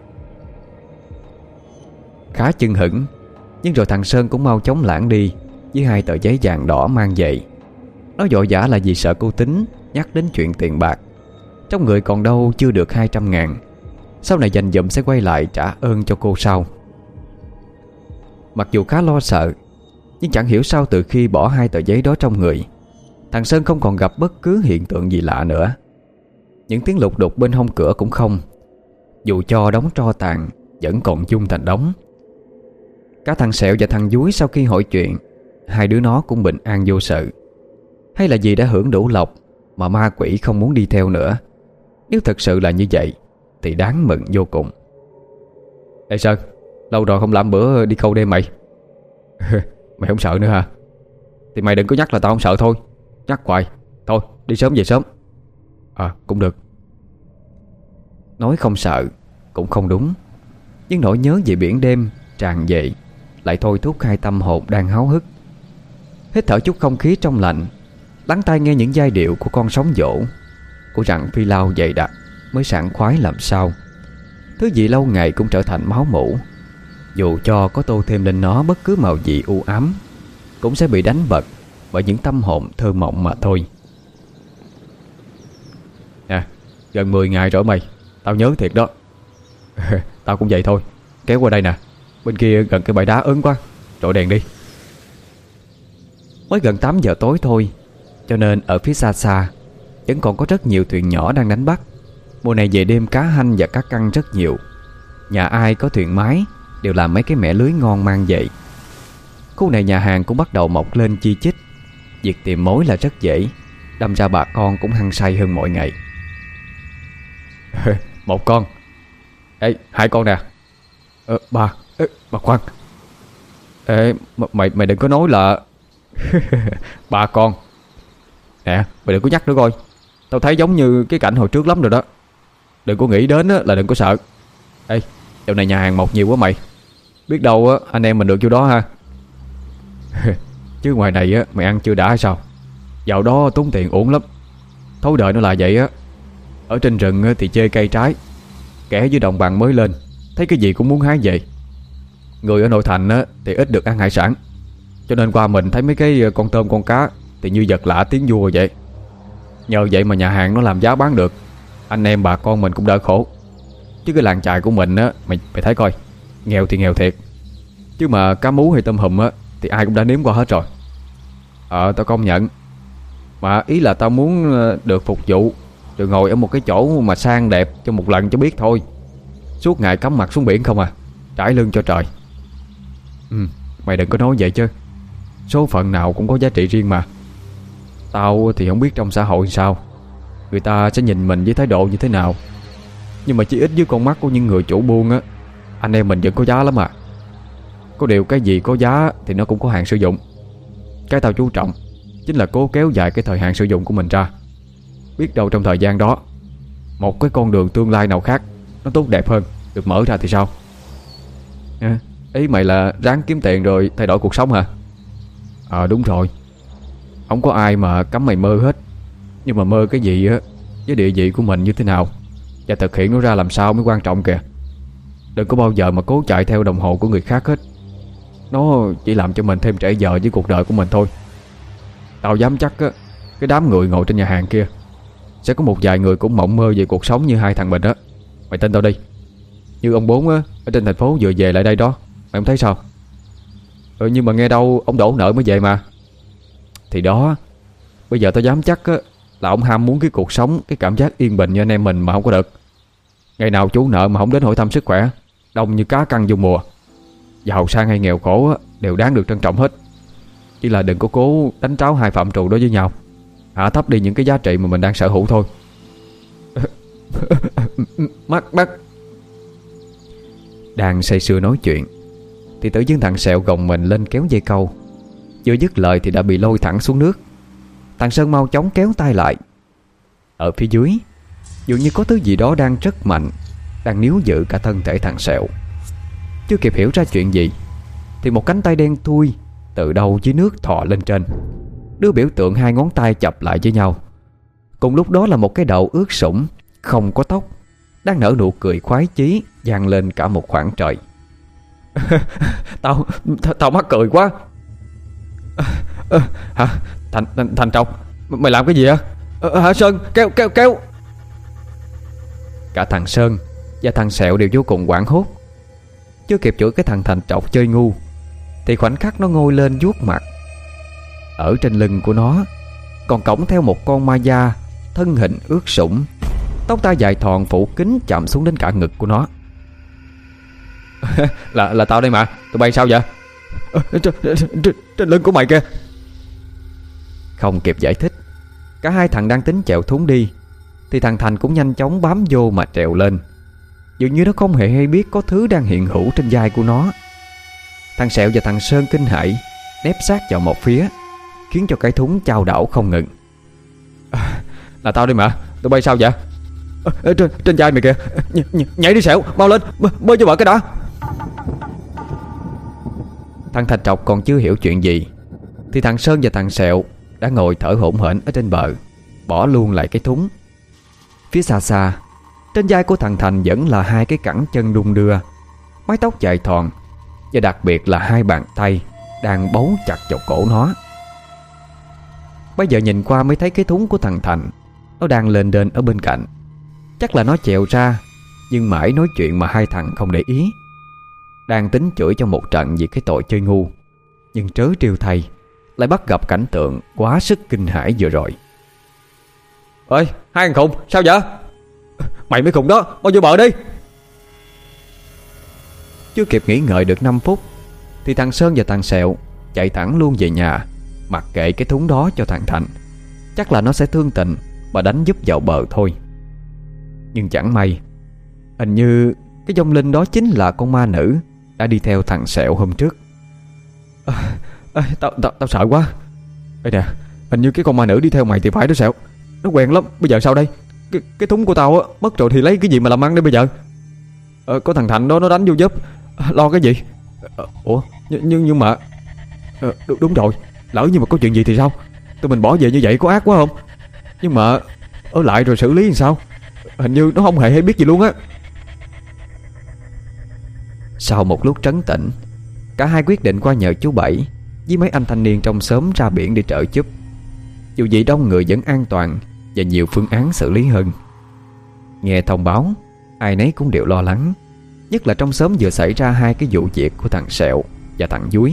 Khá chưng hửng, nhưng rồi thằng Sơn cũng mau chóng lãng đi với hai tờ giấy vàng đỏ mang về. Nó vội vã là vì sợ cô Tính nhắc đến chuyện tiền bạc. Trong người còn đâu chưa được hai trăm ngàn, sau này dành dụm sẽ quay lại trả ơn cho cô sau. Mặc dù khá lo sợ, nhưng chẳng hiểu sao từ khi bỏ hai tờ giấy đó trong người, thằng Sơn không còn gặp bất cứ hiện tượng gì lạ nữa. Những tiếng lục đục bên hông cửa cũng không. Dù cho đống tro tàn vẫn còn chung thành đống. Cả thằng Sẹo và thằng Dúi sau khi hỏi chuyện, hai đứa nó cũng bình an vô sự. Hay là vì đã hưởng đủ lộc mà ma quỷ không muốn đi theo nữa? Nếu thật sự là như vậy thì đáng mừng vô cùng. Ê Sơn, lâu rồi không làm bữa đi câu đêm mày. Mày không sợ nữa hả? Thì mày đừng có nhắc là tao không sợ thôi. Nhắc hoài. Thôi đi sớm về sớm. À cũng được. Nói không sợ cũng không đúng, nhưng nỗi nhớ về biển đêm tràn dậy lại thôi thúc hai tâm hồn đang háo hức. Hít thở chút không khí trong lành, lắng tai nghe những giai điệu của con sóng vỗ, của rặng phi lao dày đặc mới sảng khoái làm sao. Thứ gì lâu ngày cũng trở thành máu mủ. Dù cho có tô thêm lên nó bất cứ màu gì u ám, cũng sẽ bị đánh bật bởi những tâm hồn thơ mộng mà thôi. Nè, gần mười ngày rồi mày, tao nhớ thiệt đó. Tao cũng vậy thôi. Kéo qua đây nè, bên kia gần cái bãi đá ớn quá, trội đèn đi. Mới gần tám giờ tối thôi, cho nên ở phía xa xa vẫn còn có rất nhiều thuyền nhỏ đang đánh bắt. Mùa này về đêm cá hanh và cá căn rất nhiều. Nhà ai có thuyền mái đều làm mấy cái mẻ lưới ngon mang vậy. Khu này nhà hàng cũng bắt đầu mọc lên chi chít. Việc tìm mối là rất dễ, đâm ra bà con cũng hăng say hơn mọi ngày. Một con. Ê, hai con nè. Ờ, ba, ê, bà khoan. Ê, mày mày đừng có nói là ba con. Nè, mày đừng có nhắc nữa coi. Tao thấy giống như cái cảnh hồi trước lắm rồi đó. Đừng có nghĩ đến là đừng có sợ. Ê, dạo này nhà hàng mọc nhiều quá mày. Biết đâu á anh em mình được vô đó ha. Chứ ngoài này á mày ăn chưa đã hay sao? Dạo đó tốn tiền uổng lắm. Thối đời nó là vậy á. Ở trên rừng thì chê cây trái, kẻ dưới đồng bằng mới lên thấy cái gì cũng muốn hái về. Người ở nội thành á thì ít được ăn hải sản, cho nên qua mình thấy mấy cái con tôm con cá thì như vật lạ tiếng vua vậy. Nhờ vậy mà nhà hàng nó làm giá bán được, anh em bà con mình cũng đỡ khổ. Chứ cái làng chài của mình á, mày mày thấy coi, nghèo thì nghèo thiệt, chứ mà cá mú hay tôm hùm á thì ai cũng đã nếm qua hết rồi. Ờ tao công nhận. Mà ý là tao muốn được phục vụ, rồi ngồi ở một cái chỗ mà sang đẹp cho một lần cho biết thôi. Suốt ngày cắm mặt xuống biển không à, trải lưng cho trời. Ừ, mày đừng có nói vậy chứ. Số phận nào cũng có giá trị riêng mà. Tao thì không biết trong xã hội sao, người ta sẽ nhìn mình với thái độ như thế nào, nhưng mà chỉ ít dưới con mắt của những người chủ buôn á anh em mình vẫn có giá lắm mà. Có điều cái gì có giá thì nó cũng có hạn sử dụng. Cái tao chú trọng chính là cố kéo dài cái thời hạn sử dụng của mình ra. Biết đâu trong thời gian đó một cái con đường tương lai nào khác nó tốt đẹp hơn được mở ra thì sao? À, ý mày là ráng kiếm tiền rồi thay đổi cuộc sống hả? Ờ à, đúng rồi. Không có ai mà cấm mày mơ hết. Nhưng mà mơ cái gì á, với địa vị của mình như thế nào và thực hiện nó ra làm sao mới quan trọng kìa. Đừng có bao giờ mà cố chạy theo đồng hồ của người khác hết. Nó chỉ làm cho mình thêm trễ giờ với cuộc đời của mình thôi. Tao dám chắc á, cái đám người ngồi trên nhà hàng kia sẽ có một vài người cũng mộng mơ về cuộc sống như hai thằng mình á. Mày tin tao đi. Như ông Bốn á, ở trên thành phố vừa về lại đây đó. Mày không thấy sao? Ừ, nhưng mà nghe đâu ông đổ nợ mới về mà. Thì đó, bây giờ tao dám chắc á, là ông ham muốn cái cuộc sống, cái cảm giác yên bình như anh em mình mà không có được. Ngày nào chú nợ mà không đến hỏi thăm sức khỏe, đông như cá căng vô mùa. Giàu sang hay nghèo khổ á, đều đáng được trân trọng hết. Chỉ là đừng có cố đánh tráo hai phạm trù đó với nhau, hạ thấp đi những cái giá trị mà mình đang sở hữu thôi. Mắt mắt đang say sưa nói chuyện thì tự dưng thằng Sẹo gồng mình lên kéo dây câu. Chưa dứt lời thì đã bị lôi thẳng xuống nước. Thằng Sơn mau chóng kéo tay lại. Ở phía dưới dường như có thứ gì đó đang rất mạnh, đang níu giữ cả thân thể thằng Sẹo. Chưa kịp hiểu ra chuyện gì thì một cánh tay đen thui từ đâu dưới nước thò lên trên, đưa biểu tượng hai ngón tay chập lại với nhau. Cùng lúc đó là một cái đầu ướt sũng, không có tóc, đang nở nụ cười khoái chí vang lên cả một khoảng trời. Tao th Tao mắc cười quá. À, hả? Thành Thành, thành Trọng, mày làm cái gì á? À, hả Sơn, kéo kéo kéo. Cả thằng Sơn và thằng Sẹo đều vô cùng hoảng hốt. Chưa kịp chửi cái thằng Thành Trọng chơi ngu thì khoảnh khắc nó ngồi lên vuốt mặt. Ở trên lưng của nó còn cõng theo một con ma da, thân hình ướt sũng, tóc tai dài thòn phủ kín chạm xuống đến cả ngực của nó. là là tao đây mà, tụi bay sao vậy? À, trên, trên, trên lưng của mày kìa. Không kịp giải thích, cả hai thằng đang tính chèo thúng đi thì thằng Thành cũng nhanh chóng bám vô mà trèo lên. Dường như nó không hề hay biết có thứ đang hiện hữu trên vai của nó. Thằng Sẹo và thằng Sơn kinh hãi nép sát vào một phía, khiến cho cái thúng chao đảo không ngừng. À, là tao đây mà, tụi bay sao vậy? À, trên, trên vai mày kìa. Nh, nh, nhảy đi Sẹo, mau lên, bơi cho vợ cái đã. Thằng Thạch Trọc còn chưa hiểu chuyện gì thì thằng Sơn và thằng Sẹo đã ngồi thở hổn hển ở trên bờ, bỏ luôn lại cái thúng. Phía xa xa, trên vai của thằng Thành vẫn là hai cái cẳng chân đung đưa, mái tóc dài thòn, và đặc biệt là hai bàn tay đang bấu chặt vào cổ nó. Bây giờ nhìn qua mới thấy cái thúng của thằng Thành nó đang lên đên ở bên cạnh. Chắc là nó chèo ra, nhưng mãi nói chuyện mà hai thằng không để ý. Đang tính chửi cho một trận vì cái tội chơi ngu, nhưng trớ trêu thay lại bắt gặp cảnh tượng quá sức kinh hãi vừa rồi. Ơi, hai thằng khùng, sao vậy? Mày mới khùng đó, mau vô bờ đi. Chưa kịp nghỉ ngơi được năm phút thì thằng Sơn và thằng Sẹo chạy thẳng luôn về nhà, mặc kệ cái thúng đó cho thằng Thành. Chắc là nó sẽ thương tình mà đánh giúp vào bờ thôi. Nhưng chẳng may, hình như cái vong linh đó chính là con ma nữ đã đi theo thằng Sẹo hôm trước. À, à, tao, tao, tao sợ quá. Ê nè, hình như cái con ma nữ đi theo mày thì phải đó Sẹo. Nó quen lắm, bây giờ sao đây? Cái, cái thúng của tao á, mất rồi thì lấy cái gì mà làm ăn đây bây giờ? Ờ, có thằng Thành đó nó đánh vô giúp. À, lo cái gì? À, ủa, nhưng, nhưng, nhưng mà à, đúng, đúng rồi, lỡ như mà có chuyện gì thì sao? Tụi mình bỏ về như vậy có ác quá không? Nhưng mà ở lại rồi xử lý làm sao? Hình như nó không hề hay biết gì luôn á. Sau một lúc trấn tĩnh, cả hai quyết định qua nhờ chú Bảy với mấy anh thanh niên trong xóm ra biển để trợ giúp. Dù vậy đông người vẫn an toàn và nhiều phương án xử lý hơn. Nghe thông báo, ai nấy cũng đều lo lắng, nhất là trong xóm vừa xảy ra hai cái vụ việc của thằng Sẹo và thằng Dúi.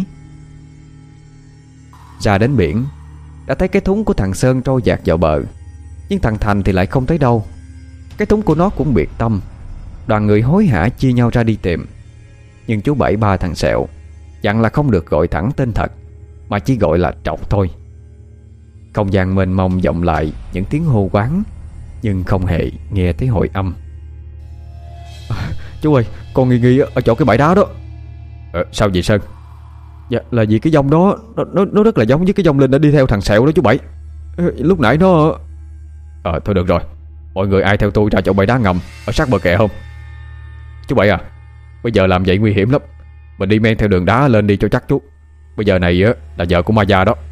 Ra đến biển, đã thấy cái thúng của thằng Sơn trôi dạt vào bờ, nhưng thằng Thành thì lại không thấy đâu. Cái thúng của nó cũng biệt tâm. Đoàn người hối hả chia nhau ra đi tìm. Nhưng chú Bảy ba thằng Sẹo dặn là không được gọi thẳng tên thật, mà chỉ gọi là Trọc thôi. Không gian mênh mông vọng lại những tiếng hô quán, nhưng không hề nghe thấy hồi âm. À, chú ơi, con nghi nghi ở chỗ cái bãi đá đó. Ờ, sao vậy Sơn? Dạ là vì cái dông đó nó, nó, nó rất là giống với cái dông Linh đã đi theo thằng Sẹo đó chú Bảy. Lúc nãy nó... Ờ thôi được rồi, mọi người ai theo tôi ra chỗ bãi đá ngầm ở sát bờ kè không? Chú Bảy à, bây giờ làm vậy nguy hiểm lắm. Mình đi men theo đường đá lên đi cho chắc chú. Bây giờ này á là vợ của ma già đó.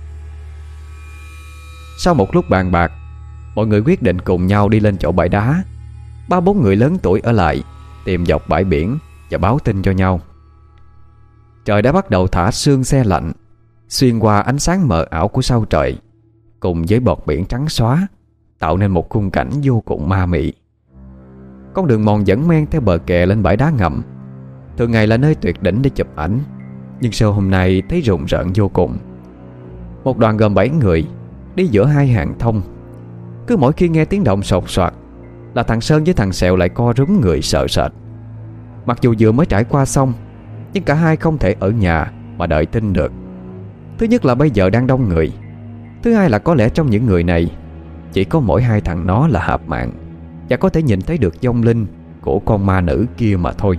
Sau một lúc bàn bạc, mọi người quyết định cùng nhau đi lên chỗ bãi đá. Ba bốn người lớn tuổi ở lại tìm dọc bãi biển và báo tin cho nhau. Trời đã bắt đầu thả sương se lạnh, xuyên qua ánh sáng mờ ảo của sao trời, cùng với bọt biển trắng xóa, tạo nên một khung cảnh vô cùng ma mị. Con đường mòn dẫn men theo bờ kè lên bãi đá ngầm. Thường ngày là nơi tuyệt đỉnh để chụp ảnh, nhưng sau hôm nay thấy rùng rợn vô cùng. Một đoàn gồm bảy người đi giữa hai hàng thông. Cứ mỗi khi nghe tiếng động sột soạt là thằng Sơn với thằng Sẹo lại co rúm người sợ sệt. Mặc dù vừa mới trải qua xong, nhưng cả hai không thể ở nhà mà đợi tin được. Thứ nhất là bây giờ đang đông người. Thứ hai là có lẽ trong những người này chỉ có mỗi hai thằng nó là hợp mạng và có thể nhìn thấy được vong linh của con ma nữ kia mà thôi.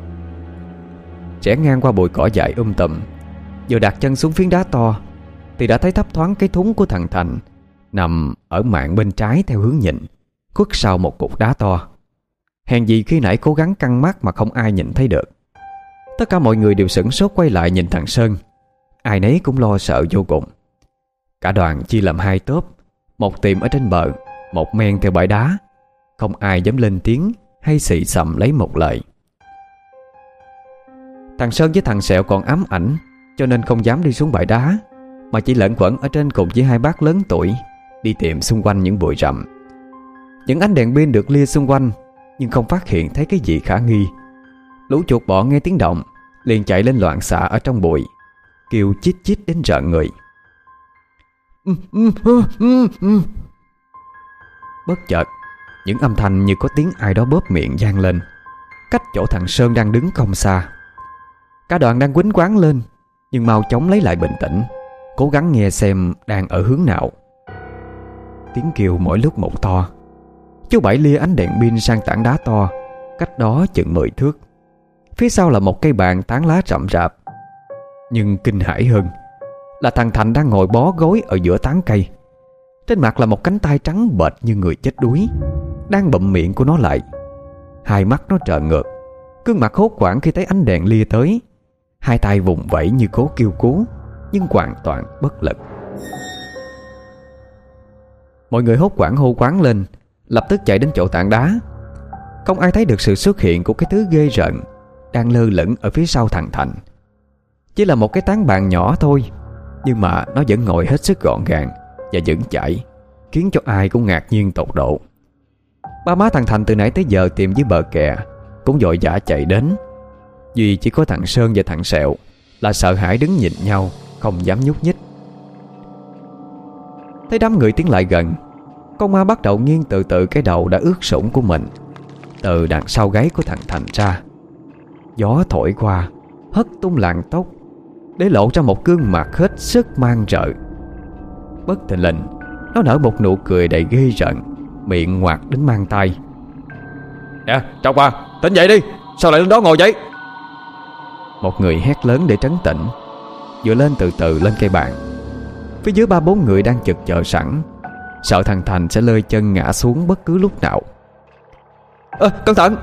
Rẽ ngang qua bụi cỏ dại um tùm, vừa đặt chân xuống phiến đá to thì đã thấy thấp thoáng cái thúng của thằng Thành nằm ở mạn bên trái theo hướng nhìn, khuất sau một cục đá to. Hèn gì khi nãy cố gắng căng mắt mà không ai nhìn thấy được. Tất cả mọi người đều sửng sốt quay lại nhìn thằng Sơn. Ai nấy cũng lo sợ vô cùng. Cả đoàn chia làm hai tốp, một tìm ở trên bờ, một men theo bãi đá. Không ai dám lên tiếng hay xì xầm lấy một lời. Thằng Sơn với thằng Sẹo còn ám ảnh, cho nên không dám đi xuống bãi đá, mà chỉ lẩn quẩn ở trên cùng với hai bác lớn tuổi, đi tìm xung quanh những bụi rậm. Những ánh đèn pin được lia xung quanh, nhưng không phát hiện thấy cái gì khả nghi. Lũ chuột bọ nghe tiếng động liền chạy lên loạn xạ ở trong bụi, kêu chít chít đến rợn người. Bất chợt, những âm thanh như có tiếng ai đó bóp miệng vang lên, cách chỗ thằng Sơn đang đứng không xa. Cả đoàn đang quýnh quáng lên, nhưng mau chóng lấy lại bình tĩnh, cố gắng nghe xem đang ở hướng nào. Tiếng kêu mỗi lúc một to. Chú Bảy lia ánh đèn pin sang tảng đá to cách đó chừng mười thước. Phía sau là một cây bàn tán lá rậm rạp. Nhưng kinh hãi hơn là thằng Thành đang ngồi bó gối ở giữa tán cây. Trên mặt là một cánh tay trắng bệch như người chết đuối, đang bụm miệng của nó lại. Hai mắt nó trợn ngược, gương mặt hốt hoảng khi thấy ánh đèn lia tới. Hai tay vùng vẫy như cố kêu cứu, nhưng hoàn toàn bất lực. Mọi người hốt hoảng hô quán lên, lập tức chạy đến chỗ tảng đá. Không ai thấy được sự xuất hiện của cái thứ ghê rợn đang lơ lửng ở phía sau thằng Thành. Chỉ là một cái tán bàn nhỏ thôi, nhưng mà nó vẫn ngồi hết sức gọn gàng và vững chãi, khiến cho ai cũng ngạc nhiên tột độ. Ba má thằng Thành từ nãy tới giờ tìm dưới bờ kè cũng vội vã chạy đến. Duy chỉ có thằng Sơn và thằng Sẹo là sợ hãi đứng nhìn nhau, không dám nhúc nhích. Thấy đám người tiến lại gần, con ma bắt đầu nghiêng từ từ cái đầu đã ướt sũng của mình từ đằng sau gáy của thằng Thành ra. Gió thổi qua, hất tung làn tóc, để lộ ra một gương mặt hết sức man rợ. Bất thình lình, nó nở một nụ cười đầy ghê rợn, miệng ngoạc đến mang tay. Nè, Trọng à, tỉnh dậy đi, sao lại lên đó ngồi vậy? Một người hét lớn để trấn tĩnh, vừa lên từ từ lên cây bàn. Phía dưới ba bốn người đang chực chờ sẵn, sợ thằng Thành sẽ lơi chân ngã xuống bất cứ lúc nào. Ơ, à, cẩn thận!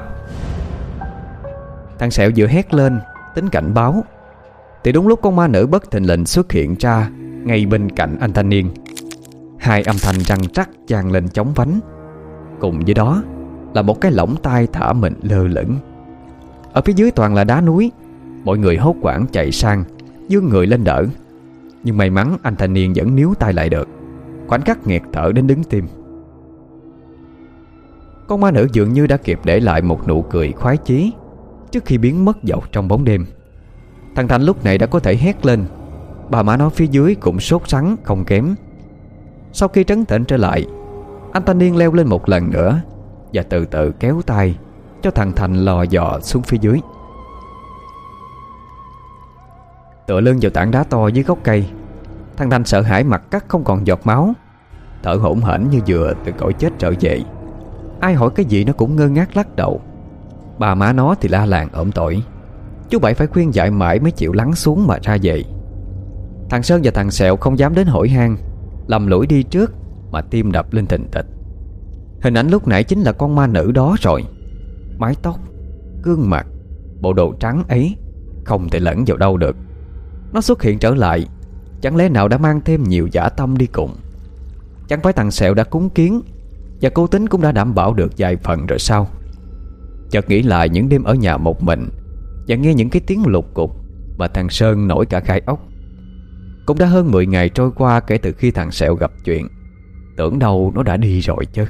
Thằng Sẹo vừa hét lên tính cảnh báo, thì đúng lúc con ma nữ bất thình lình xuất hiện ra ngay bên cạnh anh thanh niên. Hai âm thanh răng rắc vang lên chóng vánh, cùng với đó là một cái lỏng tai thả mình lơ lửng. Ở phía dưới toàn là đá núi. Mọi người hốt hoảng chạy sang, giương người lên đỡ. Nhưng may mắn anh thanh niên vẫn níu tay lại được, khoảnh khắc nghẹt thở đến đứng tim. Con ma nữ dường như đã kịp để lại một nụ cười khoái chí trước khi biến mất vào trong bóng đêm. Thằng Thành lúc này đã có thể hét lên. Bà má nó phía dưới cũng sốt sắng không kém. Sau khi trấn tĩnh trở lại, anh thanh niên leo lên một lần nữa và từ từ kéo tay cho thằng Thành lò dò xuống phía dưới. Tựa lưng vào tảng đá to dưới gốc cây, thằng Thành sợ hãi mặt cắt không còn giọt máu, thở hổn hển như vừa từ cõi chết trở về. Ai hỏi cái gì nó cũng ngơ ngác lắc đầu. Bà má nó thì la làng ổm tỏi. Chú Bảy phải khuyên dạy mãi mới chịu lắng xuống mà ra về. Thằng Sơn và thằng Sẹo không dám đến hỏi han, lầm lũi đi trước mà tim đập lên thình thịch. Hình ảnh lúc nãy chính là con ma nữ đó rồi. Mái tóc, gương mặt, bộ đồ trắng ấy không thể lẫn vào đâu được. Nó xuất hiện trở lại, chẳng lẽ nào đã mang thêm nhiều dã tâm đi cùng? Chẳng phải thằng Sẹo đã cúng kiến và cô Tính cũng đã đảm bảo được vài phần rồi sao? Chợt nghĩ lại những đêm ở nhà một mình và nghe những cái tiếng lục cục mà thằng Sơn nổi cả gai ốc. Cũng đã hơn mười ngày trôi qua kể từ khi thằng Sẹo gặp chuyện. Tưởng đâu nó đã đi rồi chứ.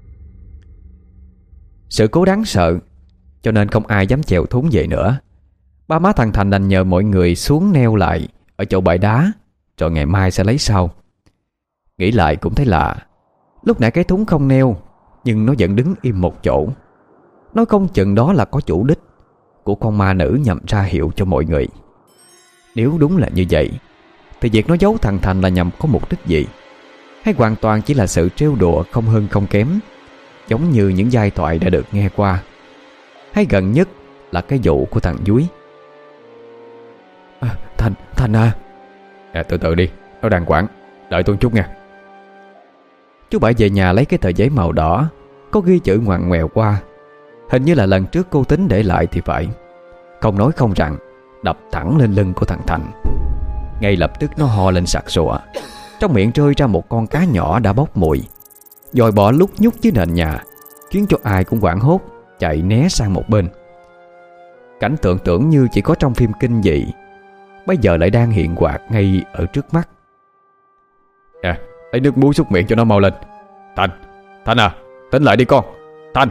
Sự cố đáng sợ, cho nên không ai dám chèo thúng về nữa. Ba má thằng Thành đành nhờ mọi người xuống neo lại ở chỗ bãi đá, rồi ngày mai sẽ lấy sau. Nghĩ lại cũng thấy lạ. Lúc nãy cái thúng không neo, nhưng nó vẫn đứng im một chỗ. Nói không chừng đó là có chủ đích của con ma nữ nhằm ra hiệu cho mọi người. Nếu đúng là như vậy, thì việc nó giấu thằng Thành là nhằm có mục đích gì? Hay hoàn toàn chỉ là sự trêu đùa không hơn không kém, giống như những giai thoại đã được nghe qua? Hay gần nhất là cái vụ của thằng Dúi? à, Thành, Thành à. à Từ từ đi, nó đang quản. Đợi tôi chút nha. Chú Bảy về nhà lấy cái tờ giấy màu đỏ có ghi chữ ngoằn ngoèo qua. Hình như là lần trước cô Tính để lại thì phải. Không nói không rằng, đập thẳng lên lưng của thằng Thành. Ngay lập tức nó ho lên sặc sụa. Trong miệng rơi ra một con cá nhỏ đã bốc mùi, dòi bọ lúc nhúc dưới nền nhà, khiến cho ai cũng hoảng hốt chạy né sang một bên. Cảnh tượng tưởng như chỉ có trong phim kinh dị, bây giờ lại đang hiện hoạt ngay ở trước mắt. Nè, lấy nước muối súc miệng cho nó mau lên. Thành, Thành à, tỉnh lại đi con. Thành.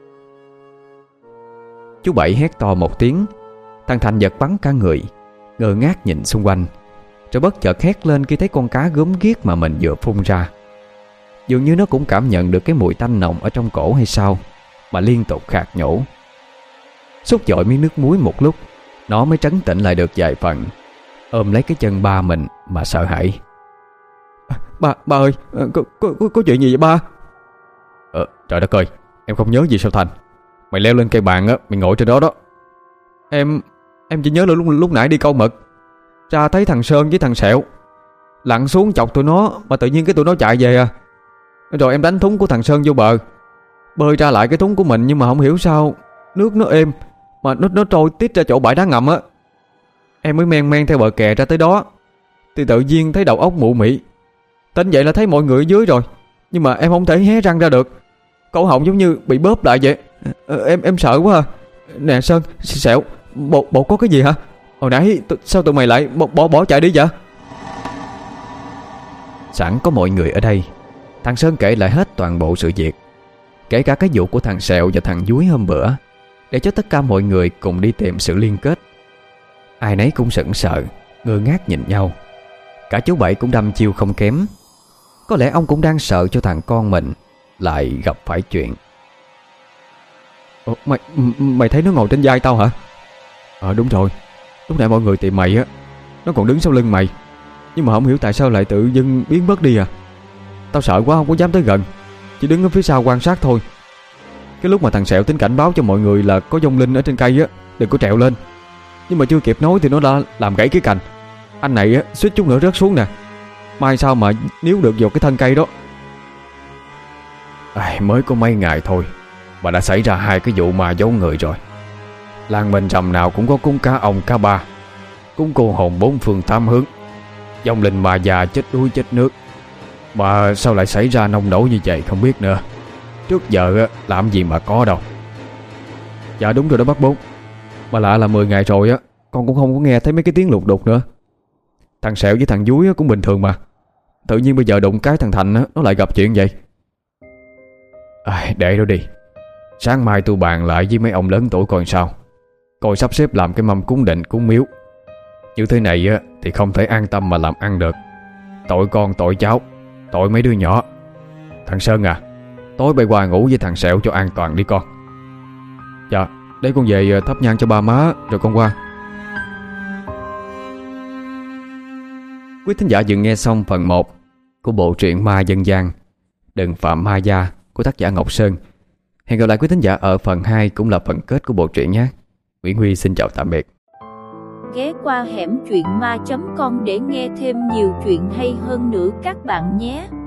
Chú Bảy hét to một tiếng. Thằng Thành giật bắn cả người, ngơ ngác nhìn xung quanh, rồi bất chợt hét lên khi thấy con cá gớm ghiếc mà mình vừa phun ra. Dường như nó cũng cảm nhận được cái mùi tanh nồng ở trong cổ hay sao, mà liên tục khạc nhổ. Xúc dội miếng nước muối một lúc, nó mới trấn tĩnh lại được vài phần, ôm lấy cái chân ba mình mà sợ hãi. à, Ba, ba ơi, có, có, có, có chuyện gì vậy ba? Ờ, trời đất ơi, em không nhớ gì sao Thành? Mày leo lên cây bàn á, mày ngồi trên đó đó. Em, em chỉ nhớ là lúc, lúc nãy đi câu mực, ra thấy thằng Sơn với thằng Sẹo lặn xuống chọc tụi nó, mà tự nhiên cái tụi nó chạy về à. Rồi em đánh thúng của thằng Sơn vô bờ, bơi ra lại cái thúng của mình, nhưng mà không hiểu sao nước nó êm mà nó nó trôi tít ra chỗ bãi đá ngầm á. Em mới men men theo bờ kè ra tới đó, thì tự nhiên thấy đầu óc mụ mị. Tính vậy là thấy mọi người ở dưới rồi, nhưng mà em không thể hé răng ra được, cổ họng giống như bị bóp lại vậy. à, Em em sợ quá à. Nè Sơn, Sẹo, bộ, bộ có cái gì hả? Hồi nãy t- sao tụi mày lại bỏ, bỏ bỏ chạy đi vậy? Sẵn có mọi người ở đây, thằng Sơn kể lại hết toàn bộ sự việc, kể cả cái vụ của thằng Sẹo và thằng Dúi hôm bữa, để cho tất cả mọi người cùng đi tìm sự liên kết. Ai nấy cũng sững sờ, ngơ ngác nhìn nhau. Cả chú Bảy cũng đăm chiêu không kém. Có lẽ ông cũng đang sợ cho thằng con mình lại gặp phải chuyện. Ủa, mày, mày thấy nó ngồi trên vai tao hả? Ờ à, đúng rồi. Lúc nãy mọi người tìm mày á, nó còn đứng sau lưng mày, nhưng mà không hiểu tại sao lại tự dưng biến mất đi à. Tao sợ quá không có dám tới gần, chỉ đứng ở phía sau quan sát thôi. Cái lúc mà thằng Sẹo tính cảnh báo cho mọi người là có vong linh ở trên cây á, đừng có trèo lên, nhưng mà chưa kịp nói thì nó đã làm gãy cái cành. Anh này á, suýt chút nữa rớt xuống nè. Mai sao mà níu được vào cái thân cây đó. À, mới có mấy ngày thôi mà đã xảy ra hai cái vụ ma giấu người rồi. Làng mình rằm nào cũng có cúng cá ông cá ba, cúng cô hồn bốn phương tám hướng, vong linh ma già chết đuối chết nước. Mà sao lại xảy ra nông nổi như vậy không biết nữa. Trước giờ làm gì mà có đâu. Dạ đúng rồi đó bác Bốn. Mà lạ là mười ngày rồi á, con cũng không có nghe thấy mấy cái tiếng lục đục nữa. Thằng Sẹo với thằng Dúi cũng bình thường mà, tự nhiên bây giờ đụng cái thằng Thành nó lại gặp chuyện vậy. À, để đó đi, sáng mai tôi bàn lại với mấy ông lớn tuổi coi sao, coi sắp xếp làm cái mâm cúng định cúng miếu. Như thế này á thì không thể an tâm mà làm ăn được. Tội con tội cháu, tội mấy đứa nhỏ. Thằng Sơn à, tối bay qua ngủ với thằng Sẹo cho an toàn đi con. Dạ, để con về thắp nhang cho ba má rồi con qua. Quý thính giả vừa nghe xong phần một của bộ truyện ma dân gian Đừng Phạm Ma Gia của tác giả Ngọc Sơn. Hẹn gặp lại quý thính giả ở phần hai, cũng là phần kết của bộ truyện nhé. Nguyễn Huy xin chào tạm biệt. Ghé qua hẻm truyện ma chấm com để nghe thêm nhiều chuyện hay hơn nữa các bạn nhé.